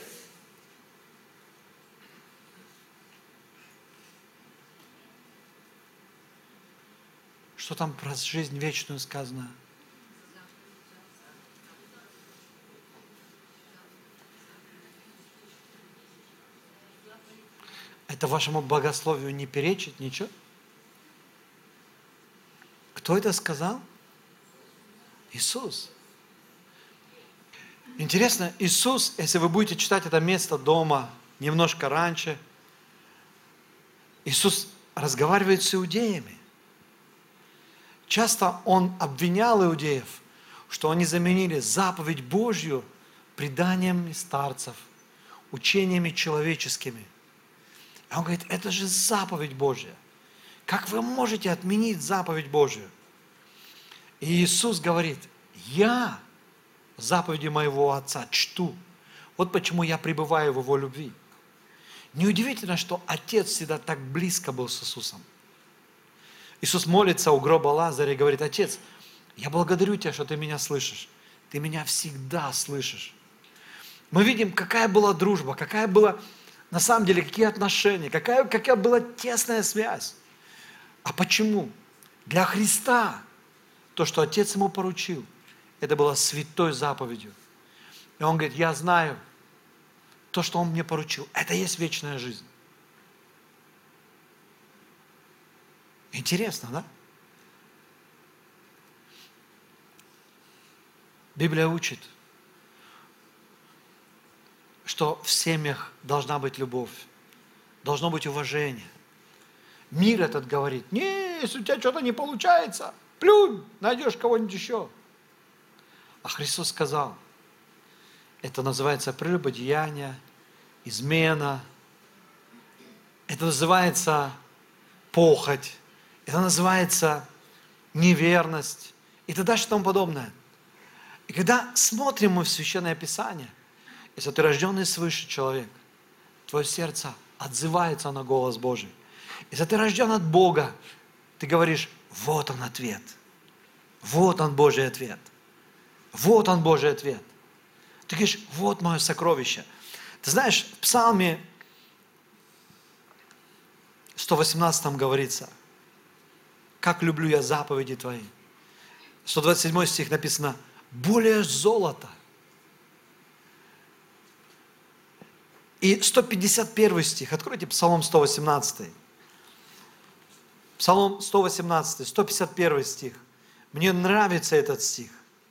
[SPEAKER 1] Что там про жизнь вечную сказано? Это вашему богословию не перечит ничего? Кто это сказал? Иисус. Интересно, Иисус, если вы будете читать это место дома немножко раньше, Иисус разговаривает с иудеями. Часто Он обвинял иудеев, что они заменили заповедь Божью преданиями старцев, учениями человеческими. А Он говорит, это же заповедь Божья. Как вы можете отменить заповедь Божью? И Иисус говорит, я заповеди моего Отца чту. Вот почему я пребываю в Его любви. Неудивительно, что Отец всегда так близко был с Иисусом. Иисус молится у гроба Лазаря и говорит, Отец, я благодарю Тебя, что Ты меня слышишь. Ты меня всегда слышишь. Мы видим, какая была дружба, какая была, на самом деле, какие отношения, какая была тесная связь. А почему? Для Христа то, что Отец Ему поручил, это было святой заповедью. И Он говорит, я знаю, то, что Он мне поручил, это и есть вечная жизнь. Интересно, да? Библия учит, что в семьях должна быть любовь, должно быть уважение. Мир этот говорит, не, если у тебя что-то не получается, плюнь, найдешь кого-нибудь еще. А Христос сказал, это называется прелюбодеяние, измена, это называется похоть, это называется неверность и т.д. и тому подобное. И когда смотрим мы в Священное Писание, если ты рожденный свыше человек, твое сердце отзывается на голос Божий. Если ты рожден от Бога, ты говоришь, вот он ответ. Вот он Божий ответ. Вот он Божий ответ. Ты говоришь, вот мое сокровище. Ты знаешь, в Псалме 118 говорится, как люблю я заповеди Твои. 127 стих написано, более золота. И 151 стих, откройте Псалом 118. Псалом 118, 151 стих. Мне нравится этот стих.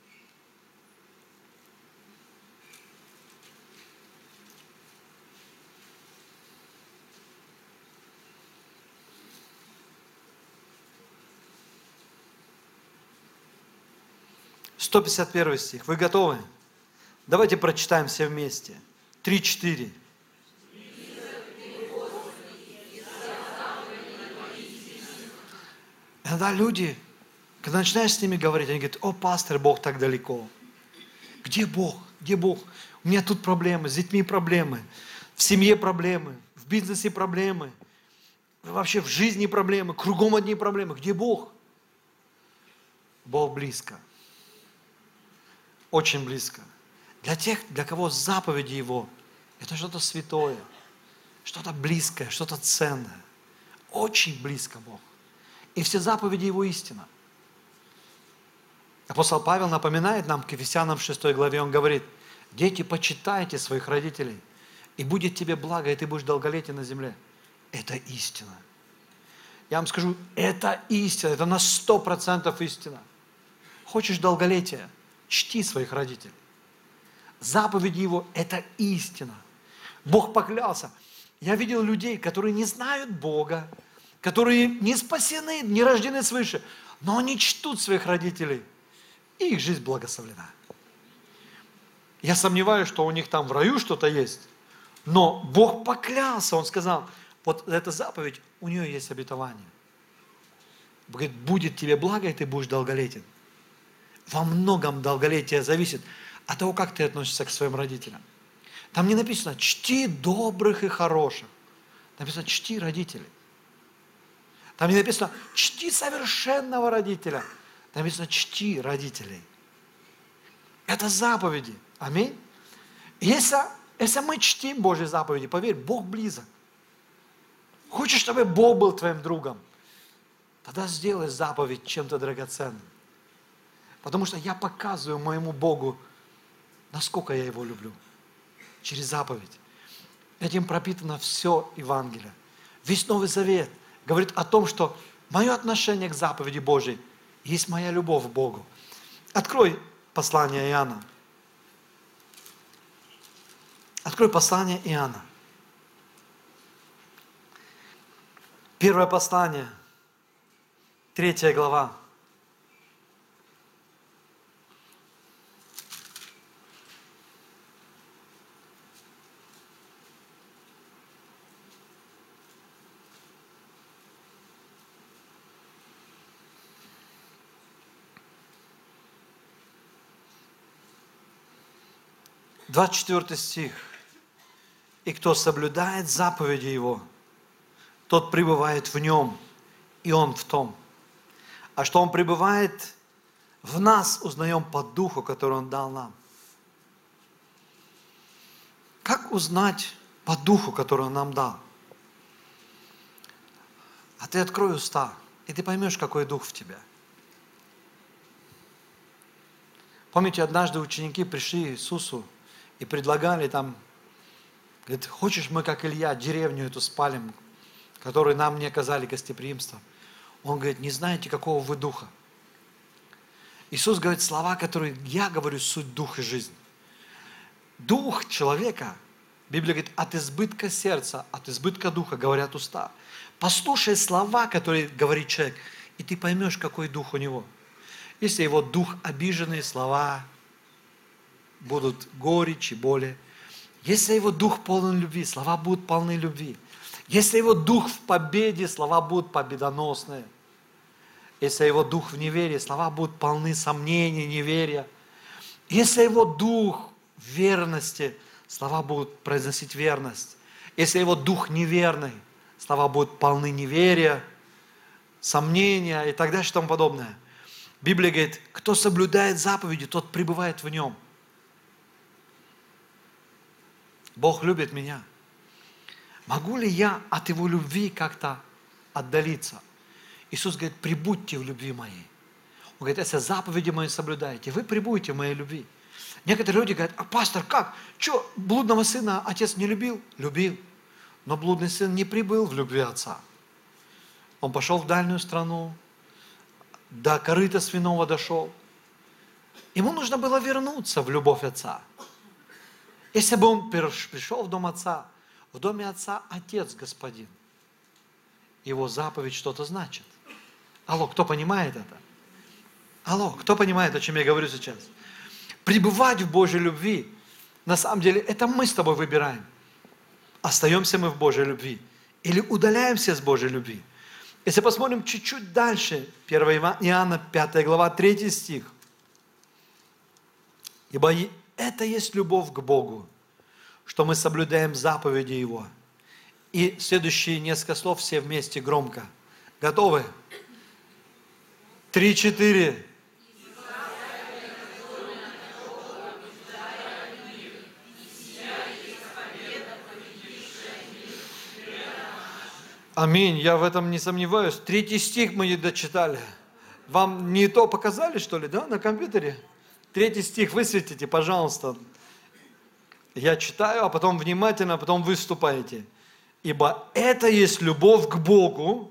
[SPEAKER 1] Сто 151 стих. Вы готовы? Давайте прочитаем все вместе. 3-4. Иногда люди Когда начинаешь с ними говорить, они говорят: о, пастор, Бог так далеко. Где Бог? Где Бог? У меня тут проблемы, с детьми проблемы, в семье проблемы, в бизнесе проблемы, вообще в жизни проблемы, кругом одни проблемы. Где Бог? Бог близко. Очень близко. Для тех, для кого заповеди Его – это что-то святое, что-то близкое, что-то ценное. Очень близко Бог. И все заповеди Его истина. Апостол Павел напоминает нам к Ефесянам 6 главе, он говорит: дети, почитайте своих родителей, и будет тебе благо, и ты будешь долголетен на земле. Это истина. Я вам скажу, это истина, это на 100% истина. Хочешь долголетия? Чти своих родителей. Заповеди Его – это истина. Бог поклялся. Я видел людей, которые не знают Бога, которые не спасены, не рождены свыше, но они чтут своих родителей, и их жизнь благословлена. Я сомневаюсь, что у них там в раю что-то есть, но Бог поклялся, Он сказал, вот эта заповедь, у нее есть обетование. Говорит, будет тебе благо, и ты будешь долголетен. Во многом долголетие зависит от того, как ты относишься к своим родителям. Там не написано «чти добрых и хороших». Написано «чти родителей». Там не написано «чти совершенного родителя». Там написано «чти родителей». Это заповеди. Аминь. Если мы чтим Божьи заповеди, поверь, Бог близок. Хочешь, чтобы Бог был твоим другом? Тогда сделай заповедь чем-то драгоценным. Потому что я показываю моему Богу, насколько я Его люблю. Через заповедь. Этим пропитано все Евангелие. Весь Новый Завет говорит о том, что мое отношение к заповеди Божьей есть моя любовь к Богу. Открой послание Иоанна. Открой послание Иоанна. Первое послание, 3 глава. Двадцать 24 стих. И кто соблюдает заповеди Его, тот пребывает в Нем, и Он в том. А что Он пребывает в нас, узнаем по Духу, который Он дал нам. Как узнать по Духу, который Он нам дал? А ты открой уста, и ты поймешь, какой Дух в тебе. Помните, однажды ученики пришли к Иисусу и предлагали там, говорит, хочешь, мы, как Илья, деревню эту спалим, которые нам не оказали гостеприимства? Он говорит, не знаете, какого вы духа. Иисус говорит слова, которые я говорю, суть дух и жизнь. Дух человека, Библия говорит, от избытка сердца, от избытка духа говорят уста. Послушай слова, которые говорит человек, и ты поймешь, какой дух у него. Если его дух обиженные слова, будут горечь и боли. Если его дух полон любви, слова будут полны любви. Если его дух в победе, слова будут победоносные. Если его дух в неверии, слова будут полны сомнений, неверия. Если его дух в верности, слова будут произносить верность. Если его дух неверный, слова будут полны неверия, сомнения и так далее и тому подобное. Библия говорит, кто соблюдает заповеди, тот пребывает в нем. Бог любит меня. Могу ли я от Его любви как-то отдалиться? Иисус говорит, прибудьте в любви моей. Он говорит, если заповеди мои соблюдаете, вы прибудете в моей любви. Некоторые люди говорят, а пастор, как? Что, блудного сына отец не любил? Любил. Но блудный сын не прибыл в любви отца. Он пошел в дальнюю страну, до корыта свиного дошел. Ему нужно было вернуться в любовь отца. Если бы он пришел в дом отца, в доме отца отец господин. Его заповедь что-то значит. Алло, кто понимает это? Алло, кто понимает, о чем я говорю сейчас? Пребывать в Божьей любви, на самом деле, это мы с тобой выбираем. Остаемся мы в Божьей любви или удаляемся с Божьей любви. Если посмотрим чуть-чуть дальше, 1 Иоанна, 5 глава, 3 стих. Ибо это есть любовь к Богу, что мы соблюдаем заповеди Его. И следующие несколько слов все вместе громко. Готовы? 3, 4. Аминь, я в этом не сомневаюсь. 3 стих мы не дочитали. Вам не то показали, что ли, да, на компьютере? 3 стих высветите, пожалуйста. Я читаю, а потом внимательно, а потом выступаете. Ибо это есть любовь к Богу.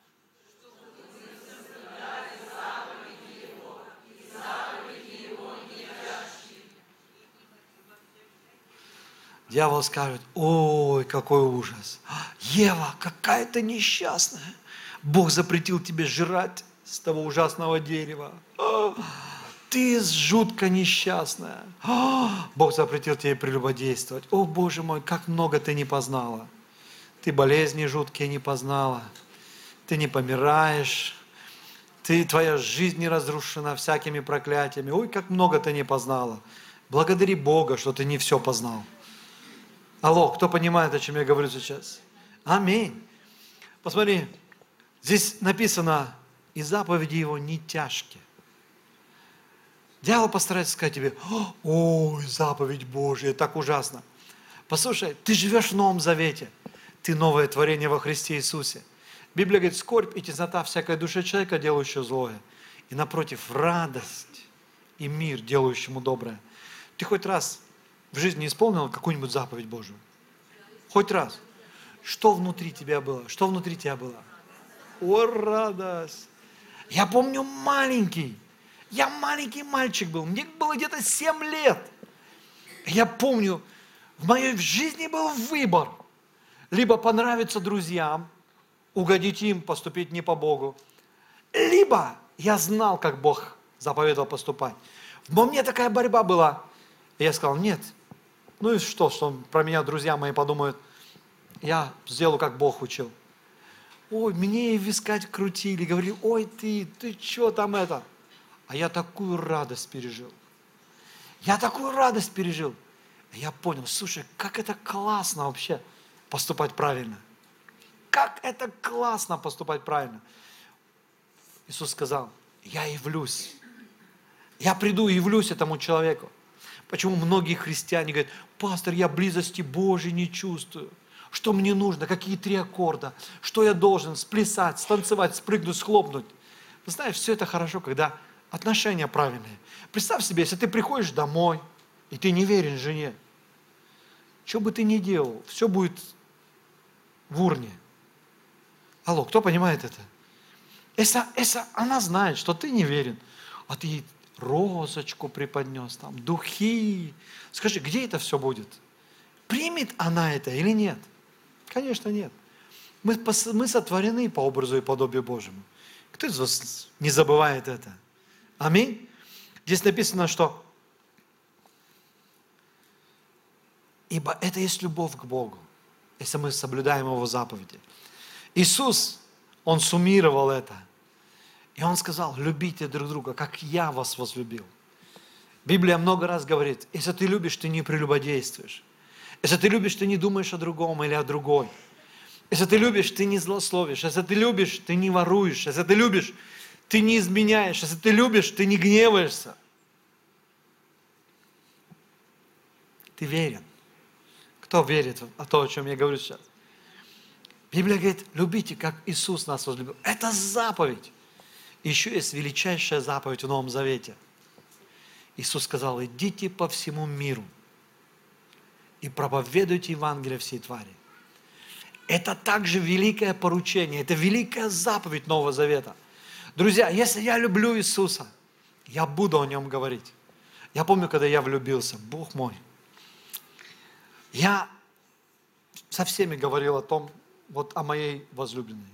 [SPEAKER 1] Дьявол скажет: ой, какой ужас. Ева, какая ты несчастная. Бог запретил тебе жрать с того ужасного дерева. Ты жутко несчастная. Бог запретил тебе прелюбодействовать. О, Боже мой, как много ты не познала. Ты болезни жуткие не познала. Ты не помираешь. Твоя жизнь не разрушена всякими проклятиями. Ой, как много ты не познала. Благодари Бога, что ты не все познал. Алло, кто понимает, о чем я говорю сейчас? Аминь. Посмотри, здесь написано: и заповеди Его не тяжкие. Дьявол постарается сказать тебе: ой, заповедь Божья, так ужасно. Послушай, ты живешь в Новом Завете. Ты новое творение во Христе Иисусе. Библия говорит: скорбь и теснота всякой душе человека, делающего злое. И напротив, радость и мир, делающему доброе. Ты хоть раз в жизни исполнил какую-нибудь заповедь Божию? Хоть раз. Что внутри тебя было? Что внутри тебя было? О, радость! Я помню я маленький мальчик был, мне было где-то 7 лет. Я помню, в моей жизни был выбор. Либо понравиться друзьям, угодить им, поступить не по Богу. Либо я знал, как Бог заповедовал поступать. Но мне такая борьба была. И я сказал: нет. Ну и что про меня друзья мои подумают? Я сделаю, как Бог учил. Ой, мне и вискать крутили, говорили: ой, ты что там это? А я такую радость пережил. Я понял: слушай, как это классно вообще поступать правильно. Как это классно поступать правильно. Иисус сказал: я явлюсь. Я приду и явлюсь этому человеку. Почему многие христиане говорят: пастор, я близости Божьей не чувствую. Что мне нужно? Какие 3 аккорда? Что я должен? Сплясать, станцевать, спрыгнуть, схлопнуть. Вы знаете, все это хорошо, когда отношения правильные. Представь себе, если ты приходишь домой, и ты не верен жене, что бы ты ни делал, все будет в урне. Алло, кто понимает это? Если она знает, что ты не верен, а ты ей розочку преподнес, там, духи. Скажи, где это все будет? Примет она это или нет? Конечно, нет. Мы сотворены по образу и подобию Божьему. Кто из вас не забывает это? Аминь. Здесь написано, что ибо это есть любовь к Богу, если мы соблюдаем Его заповеди. Иисус, Он суммировал это. И Он сказал: любите друг друга, как я вас возлюбил. Библия много раз говорит: если ты любишь, ты не прелюбодействуешь. Если ты любишь, ты не думаешь о другом или о другой. Если ты любишь, ты не злословишь. Если ты любишь, ты не воруешь. Если ты любишь, ты не изменяешь. Если ты любишь, ты не гневаешься. Ты верен. Кто верит в то, о чем я говорю сейчас? Библия говорит: любите, как Иисус нас возлюбил. Это заповедь. Еще есть величайшая заповедь в Новом Завете. Иисус сказал: идите по всему миру и проповедуйте Евангелие всей твари. Это также великое поручение, это великая заповедь Нового Завета. Друзья, если я люблю Иисуса, я буду о Нем говорить. Я помню, когда я влюбился, Бог мой, я со всеми говорил о том, вот о моей возлюбленной.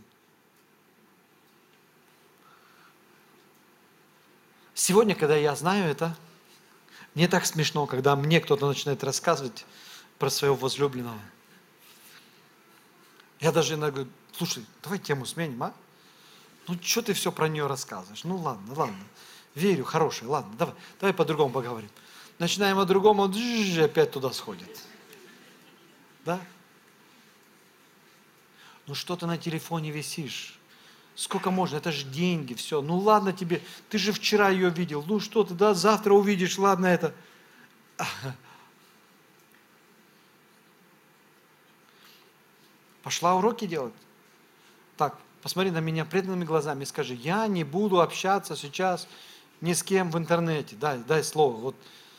[SPEAKER 1] Сегодня, когда я знаю это, мне так смешно, когда мне кто-то начинает рассказывать про своего возлюбленного. Я даже иногда говорю: слушай, давай тему сменим, а? Ну, что ты все про нее рассказываешь? Ну, ладно, ладно. Верю, хороший, ладно, давай по-другому поговорим. Начинаем о другом, он опять туда сходит. Да? Ну, что ты на телефоне висишь? Сколько можно? Это же деньги, все. Ну, ладно тебе, ты же вчера ее видел. Ну, что ты, да, завтра увидишь, ладно это. Пошла уроки делать? Так, посмотри на меня преданными глазами и скажи, я не буду общаться сейчас ни с кем в интернете. Дай слово. Вот.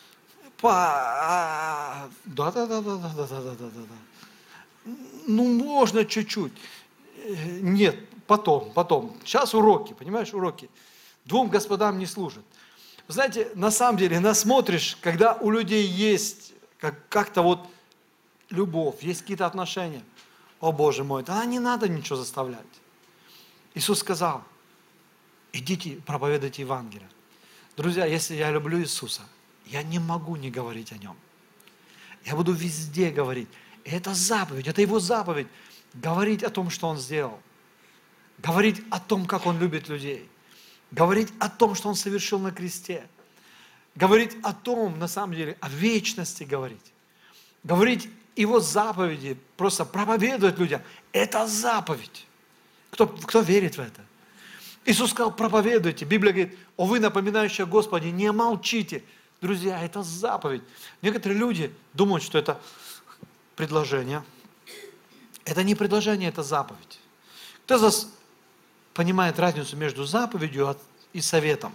[SPEAKER 1] Да. Ну, можно чуть-чуть. Нет, потом. Сейчас уроки, понимаешь, уроки. Двум господам не служат. Вы знаете, на самом деле, насмотришь, когда у людей есть как-то вот любовь, есть какие-то отношения. О, Боже мой, да не надо ничего заставлять. Иисус сказал, идите, проповедуйте Евангелие. Друзья, если я люблю Иисуса, я не могу не говорить о Нем. Я буду везде говорить. И это заповедь, это Его заповедь. Говорить о том, что Он сделал. Говорить о том, как Он любит людей. Говорить о том, что Он совершил на кресте. Говорить о том, на самом деле, о вечности говорить. Говорить Его заповеди, просто проповедовать людям. Это заповедь. Кто верит в это? Иисус сказал, проповедуйте. Библия говорит, о вы, напоминающие о Господе, не молчите. Друзья, это заповедь. Некоторые люди думают, что это предложение. Это не предложение, это заповедь. Кто из вас понимает разницу между заповедью и советом?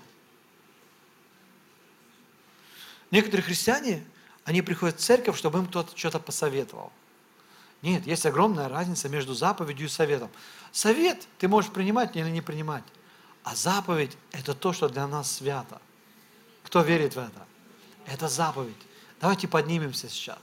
[SPEAKER 1] Некоторые христиане, они приходят в церковь, чтобы им кто-то что-то посоветовал. Нет, есть огромная разница между заповедью и советом. Совет ты можешь принимать или не принимать. А заповедь – это то, что для нас свято. Кто верит в это? Это заповедь. Давайте поднимемся сейчас.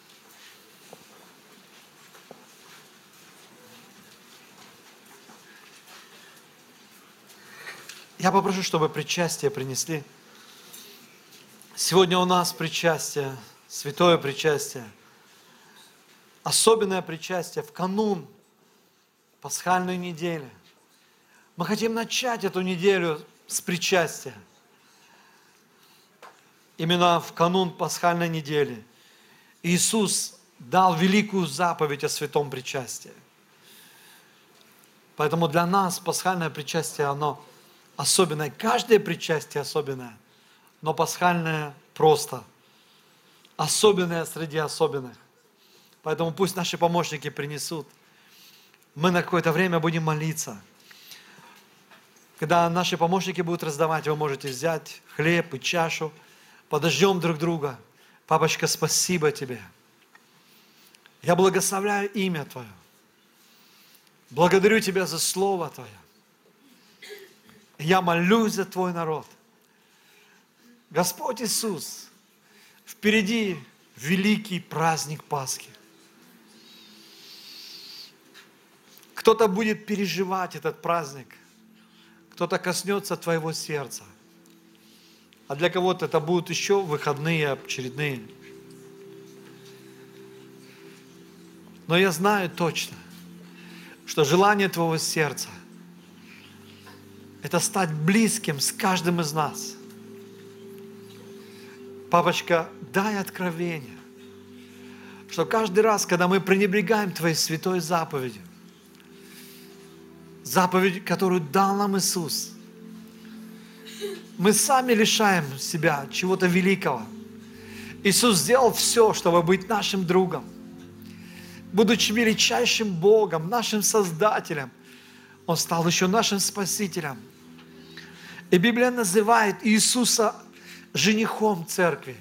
[SPEAKER 1] Я попрошу, чтобы причастие принесли. Сегодня у нас причастие, святое причастие. Особенное причастие в канун пасхальной недели. Мы хотим начать эту неделю с причастия. Именно в канун пасхальной недели Иисус дал великую заповедь о святом причастии. Поэтому для нас пасхальное причастие, оно особенное. Каждое причастие особенное, но пасхальное просто. Особенное среди особенных. Поэтому пусть наши помощники принесут. Мы на какое-то время будем молиться. Когда наши помощники будут раздавать, вы можете взять хлеб и чашу. Подождем друг друга. Папочка, спасибо Тебе. Я благословляю имя Твое. Благодарю Тебя за Слово Твое. Я молюсь за Твой народ. Господь Иисус, впереди великий праздник Пасхи. Кто-то будет переживать этот праздник. Кто-то коснется твоего сердца. А для кого-то это будут еще выходные очередные. Но я знаю точно, что желание твоего сердца – это стать близким с каждым из нас. Папочка, дай откровение, что каждый раз, когда мы пренебрегаем Твоей святой заповедью, заповедь, которую дал нам Иисус, мы сами лишаем себя чего-то великого. Иисус сделал все, чтобы быть нашим другом. Будучи величайшим Богом, нашим Создателем, Он стал еще нашим Спасителем. И Библия называет Иисуса женихом церкви.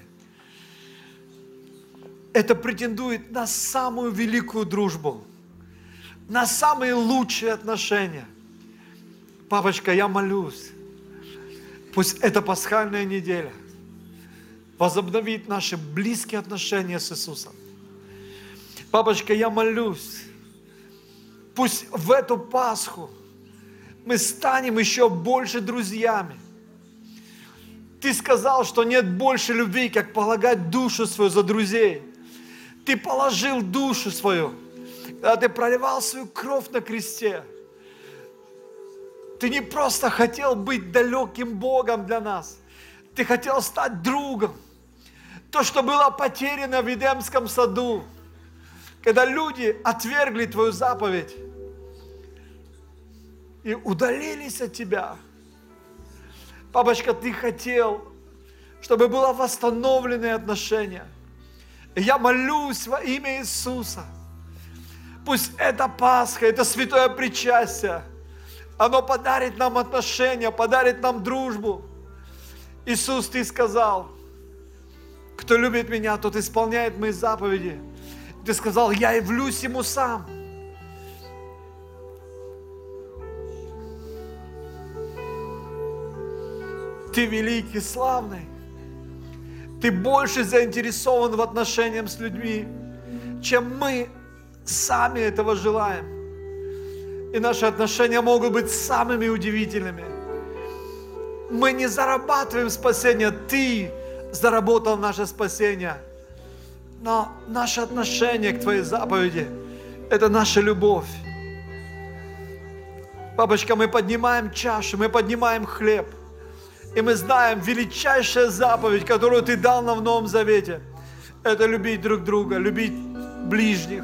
[SPEAKER 1] Это претендует на самую великую дружбу, на самые лучшие отношения. Папочка, я молюсь, пусть эта пасхальная неделя возобновит наши близкие отношения с Иисусом. Папочка, я молюсь, пусть в эту Пасху мы станем еще больше друзьями. Ты сказал, что нет больше любви, как полагать душу свою за друзей. Ты положил душу свою, когда Ты проливал свою кровь на кресте. Ты не просто хотел быть далеким Богом для нас. Ты хотел стать другом. То, что было потеряно в Эдемском саду, когда люди отвергли Твою заповедь и удалились от Тебя. Папочка, Ты хотел, чтобы было восстановленные отношения. И я молюсь во имя Иисуса. Пусть эта Пасха, это святое причастие, оно подарит нам отношения, подарит нам дружбу. Иисус, Ты сказал, кто любит Меня, тот исполняет Мои заповеди. Ты сказал, я явлюсь Ему сам. Ты великий, славный. Ты больше заинтересован в отношениях с людьми, чем мы сами этого желаем. И наши отношения могут быть самыми удивительными. Мы не зарабатываем спасение, Ты заработал наше спасение. Но наше отношение к Твоей заповеди – это наша любовь. Папочка, мы поднимаем чашу, мы поднимаем хлеб. И мы знаем, величайшая заповедь, которую Ты дал нам в Новом Завете, это любить друг друга, любить ближних.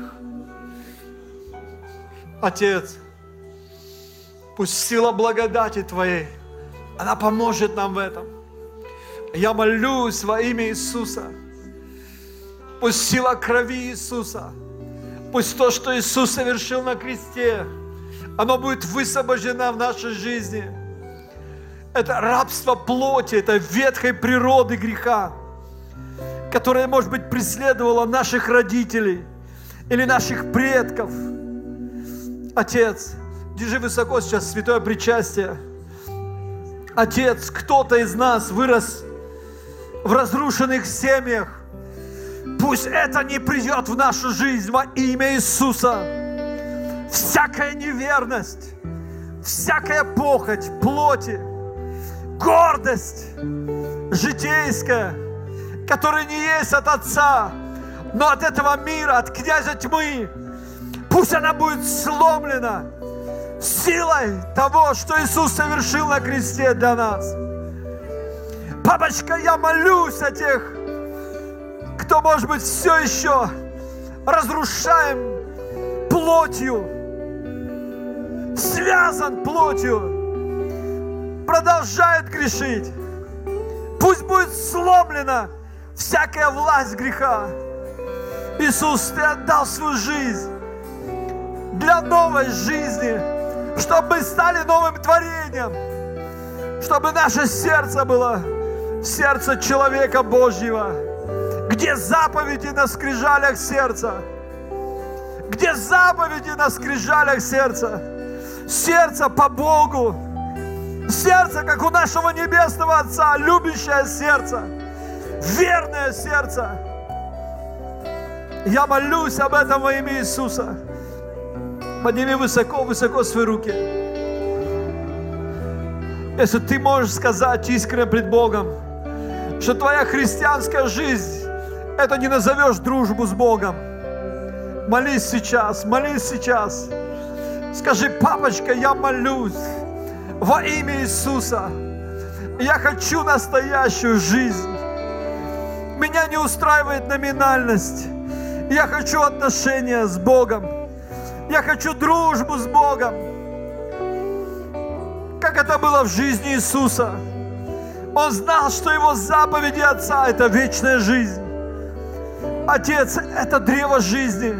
[SPEAKER 1] Отец, пусть сила благодати Твоей, она поможет нам в этом. Я молюсь во имя Иисуса. Пусть сила крови Иисуса, пусть то, что Иисус совершил на кресте, оно будет высвобождено в нашей жизни. Это рабство плоти, это ветхой природы греха, которая, может быть, преследовала наших родителей или наших предков. Отец, держи высоко сейчас святое причастие. Отец, кто-то из нас вырос в разрушенных семьях. Пусть это не придет в нашу жизнь во имя Иисуса. Всякая неверность, всякая похоть плоти, гордость житейская, которая не есть от Отца, но от этого мира, от князя тьмы, пусть она будет сломлена силой того, что Иисус совершил на кресте для нас. Папочка, я молюсь о тех, кто, может быть, все еще разрушаем плотью, связан плотью, продолжает грешить. Пусть будет сломлена всякая власть греха. Иисус, Ты отдал свою жизнь для новой жизни, чтобы мы стали новым творением, чтобы наше сердце было сердце человека Божьего, где заповеди на скрижалях сердца, где заповеди на скрижалях сердца, сердце по Богу, сердце, как у нашего Небесного Отца, любящее сердце, верное сердце. Я молюсь об этом во имя Иисуса. Подними высоко-высоко свои руки. Если ты можешь сказать искренне пред Богом, что твоя христианская жизнь, это не назовешь дружбу с Богом. Молись сейчас, молись сейчас. Скажи: папочка, я молюсь во имя Иисуса. Я хочу настоящую жизнь. Меня не устраивает номинальность. Я хочу отношения с Богом. Я хочу дружбу с Богом. Как это было в жизни Иисуса. Он знал, что Его заповеди Отца – это вечная жизнь. Отец, это древо жизни.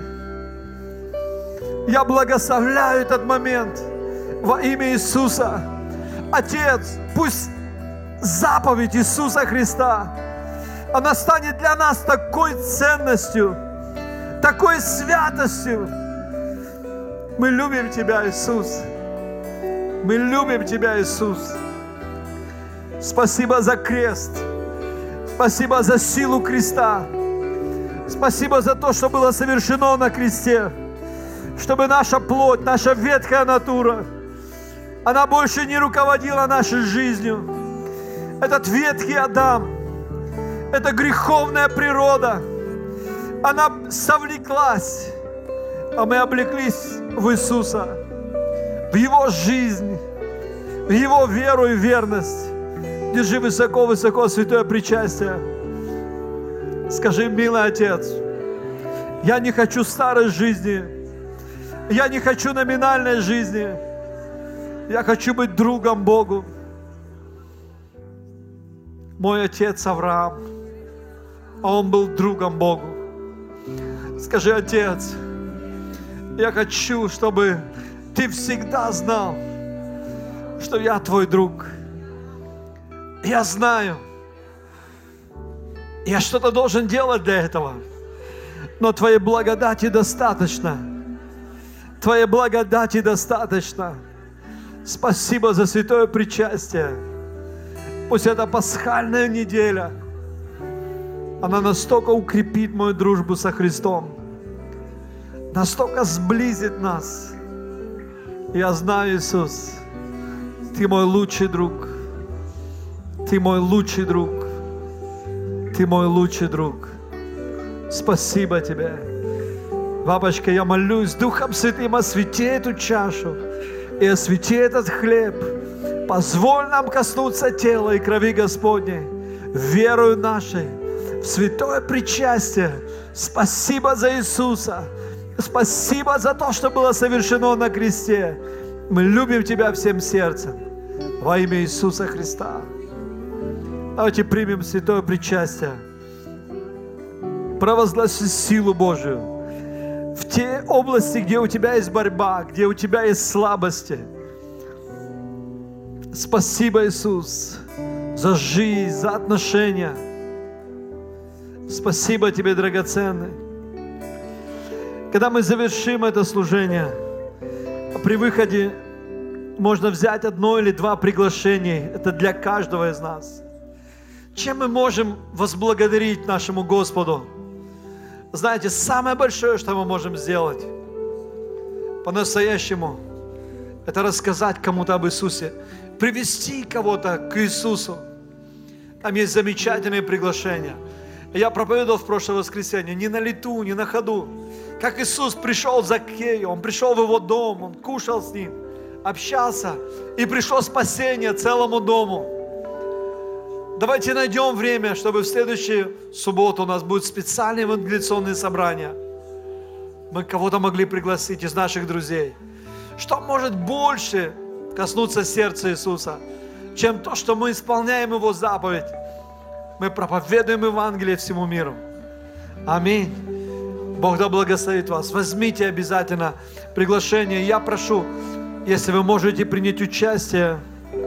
[SPEAKER 1] Я благословляю этот момент во имя Иисуса. Отец, пусть заповедь Иисуса Христа, она станет для нас такой ценностью, такой святостью. Мы любим Тебя, Иисус. Мы любим Тебя, Иисус. Спасибо за крест. Спасибо за силу креста. Спасибо за то, что было совершено на кресте. Чтобы наша плоть, наша ветхая натура, она больше не руководила нашей жизнью. Этот ветхий Адам, эта греховная природа, она совлеклась, а мы облеклись в Иисуса, в Его жизнь, в Его веру и верность. Держи высоко-высоко святое причастие. Скажи: милый Отец, я не хочу старой жизни, я не хочу номинальной жизни, я хочу быть другом Богу. Мой отец Авраам, он был другом Богу. Скажи: Отец, я хочу, чтобы Ты всегда знал, что я Твой друг. Я знаю, я что-то должен делать для этого, но Твоей благодати достаточно. Твоей благодати достаточно. Спасибо за святое причастие. Пусть эта пасхальная неделя, она настолько укрепит мою дружбу со Христом, настолько сблизит нас. Я знаю, Иисус, Ты мой лучший друг. Ты мой лучший друг. Ты мой лучший друг. Спасибо Тебе. Папочка, я молюсь Духом Святым: освети эту чашу и освети этот хлеб. Позволь нам коснуться тела и крови Господней, верою нашей, в святое причастие. Спасибо за Иисуса. Спасибо за то, что было совершено на кресте. Мы любим Тебя всем сердцем. Во имя Иисуса Христа. Давайте примем святое причастие. Провозгласи силу Божию в те области, где у тебя есть борьба, где у тебя есть слабости. Спасибо, Иисус, за жизнь, за отношения. Спасибо Тебе, драгоценный. Когда мы завершим это служение, при выходе можно взять одно или два приглашения. Это для каждого из нас. Чем мы можем возблагодарить нашему Господу? Знаете, самое большое, что мы можем сделать по-настоящему, это рассказать кому-то об Иисусе, привести кого-то к Иисусу. Там есть замечательные приглашения. Я проповедовал в прошлое воскресенье, не на лету, не на ходу. Как Иисус пришел к Закхею, Он пришел в его дом, Он кушал с ним, общался, и пришло спасение целому дому. Давайте найдем время, чтобы в следующую субботу у нас будет специальное евангелиционное собрание. Мы кого-то могли пригласить из наших друзей. Что может больше коснуться сердца Иисуса, чем то, что мы исполняем Его заповедь? Мы проповедуем Евангелие всему миру. Аминь. Бог да благословит вас. Возьмите обязательно приглашение. Я прошу, если вы можете принять участие,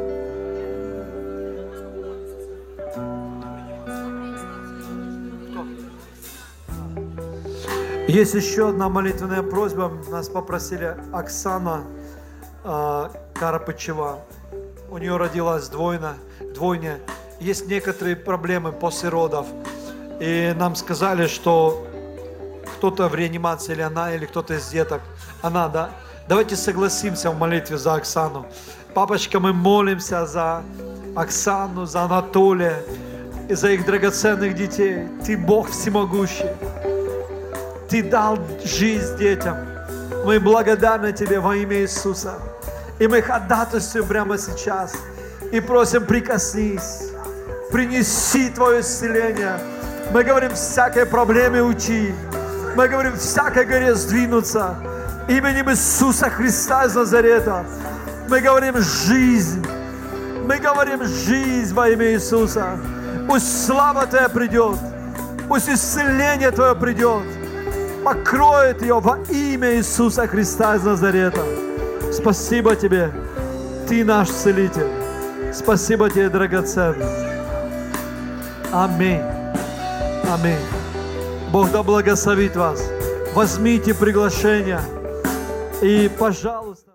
[SPEAKER 1] есть еще одна молитвенная просьба. Нас попросили Оксана Карапычева. У нее родилась двойня. Есть некоторые проблемы после родов. И нам сказали, что кто-то в реанимации, или она, или кто-то из деток. Она, да? Давайте согласимся в молитве за Оксану. Папочка, мы молимся за Оксану, за Анатолия и за их драгоценных детей. Ты Бог всемогущий. Ты дал жизнь детям. Мы благодарны Тебе во имя Иисуса. И мы ходатайствуем прямо сейчас. И просим: прикоснись. Принеси Твое исцеление. Мы говорим: всякой проблеме уйти. Мы говорим: всякой горе сдвинуться. Именем Иисуса Христа из Назарета. Мы говорим: жизнь. Мы говорим: жизнь во имя Иисуса. Пусть слава Твоя придет. Пусть исцеление Твое придет. Покроет ее во имя Иисуса Христа из Назарета. Спасибо Тебе. Ты наш целитель. Спасибо Тебе, драгоценный. Аминь. Аминь. Бог да благословит вас. Возьмите приглашение. И, пожалуйста,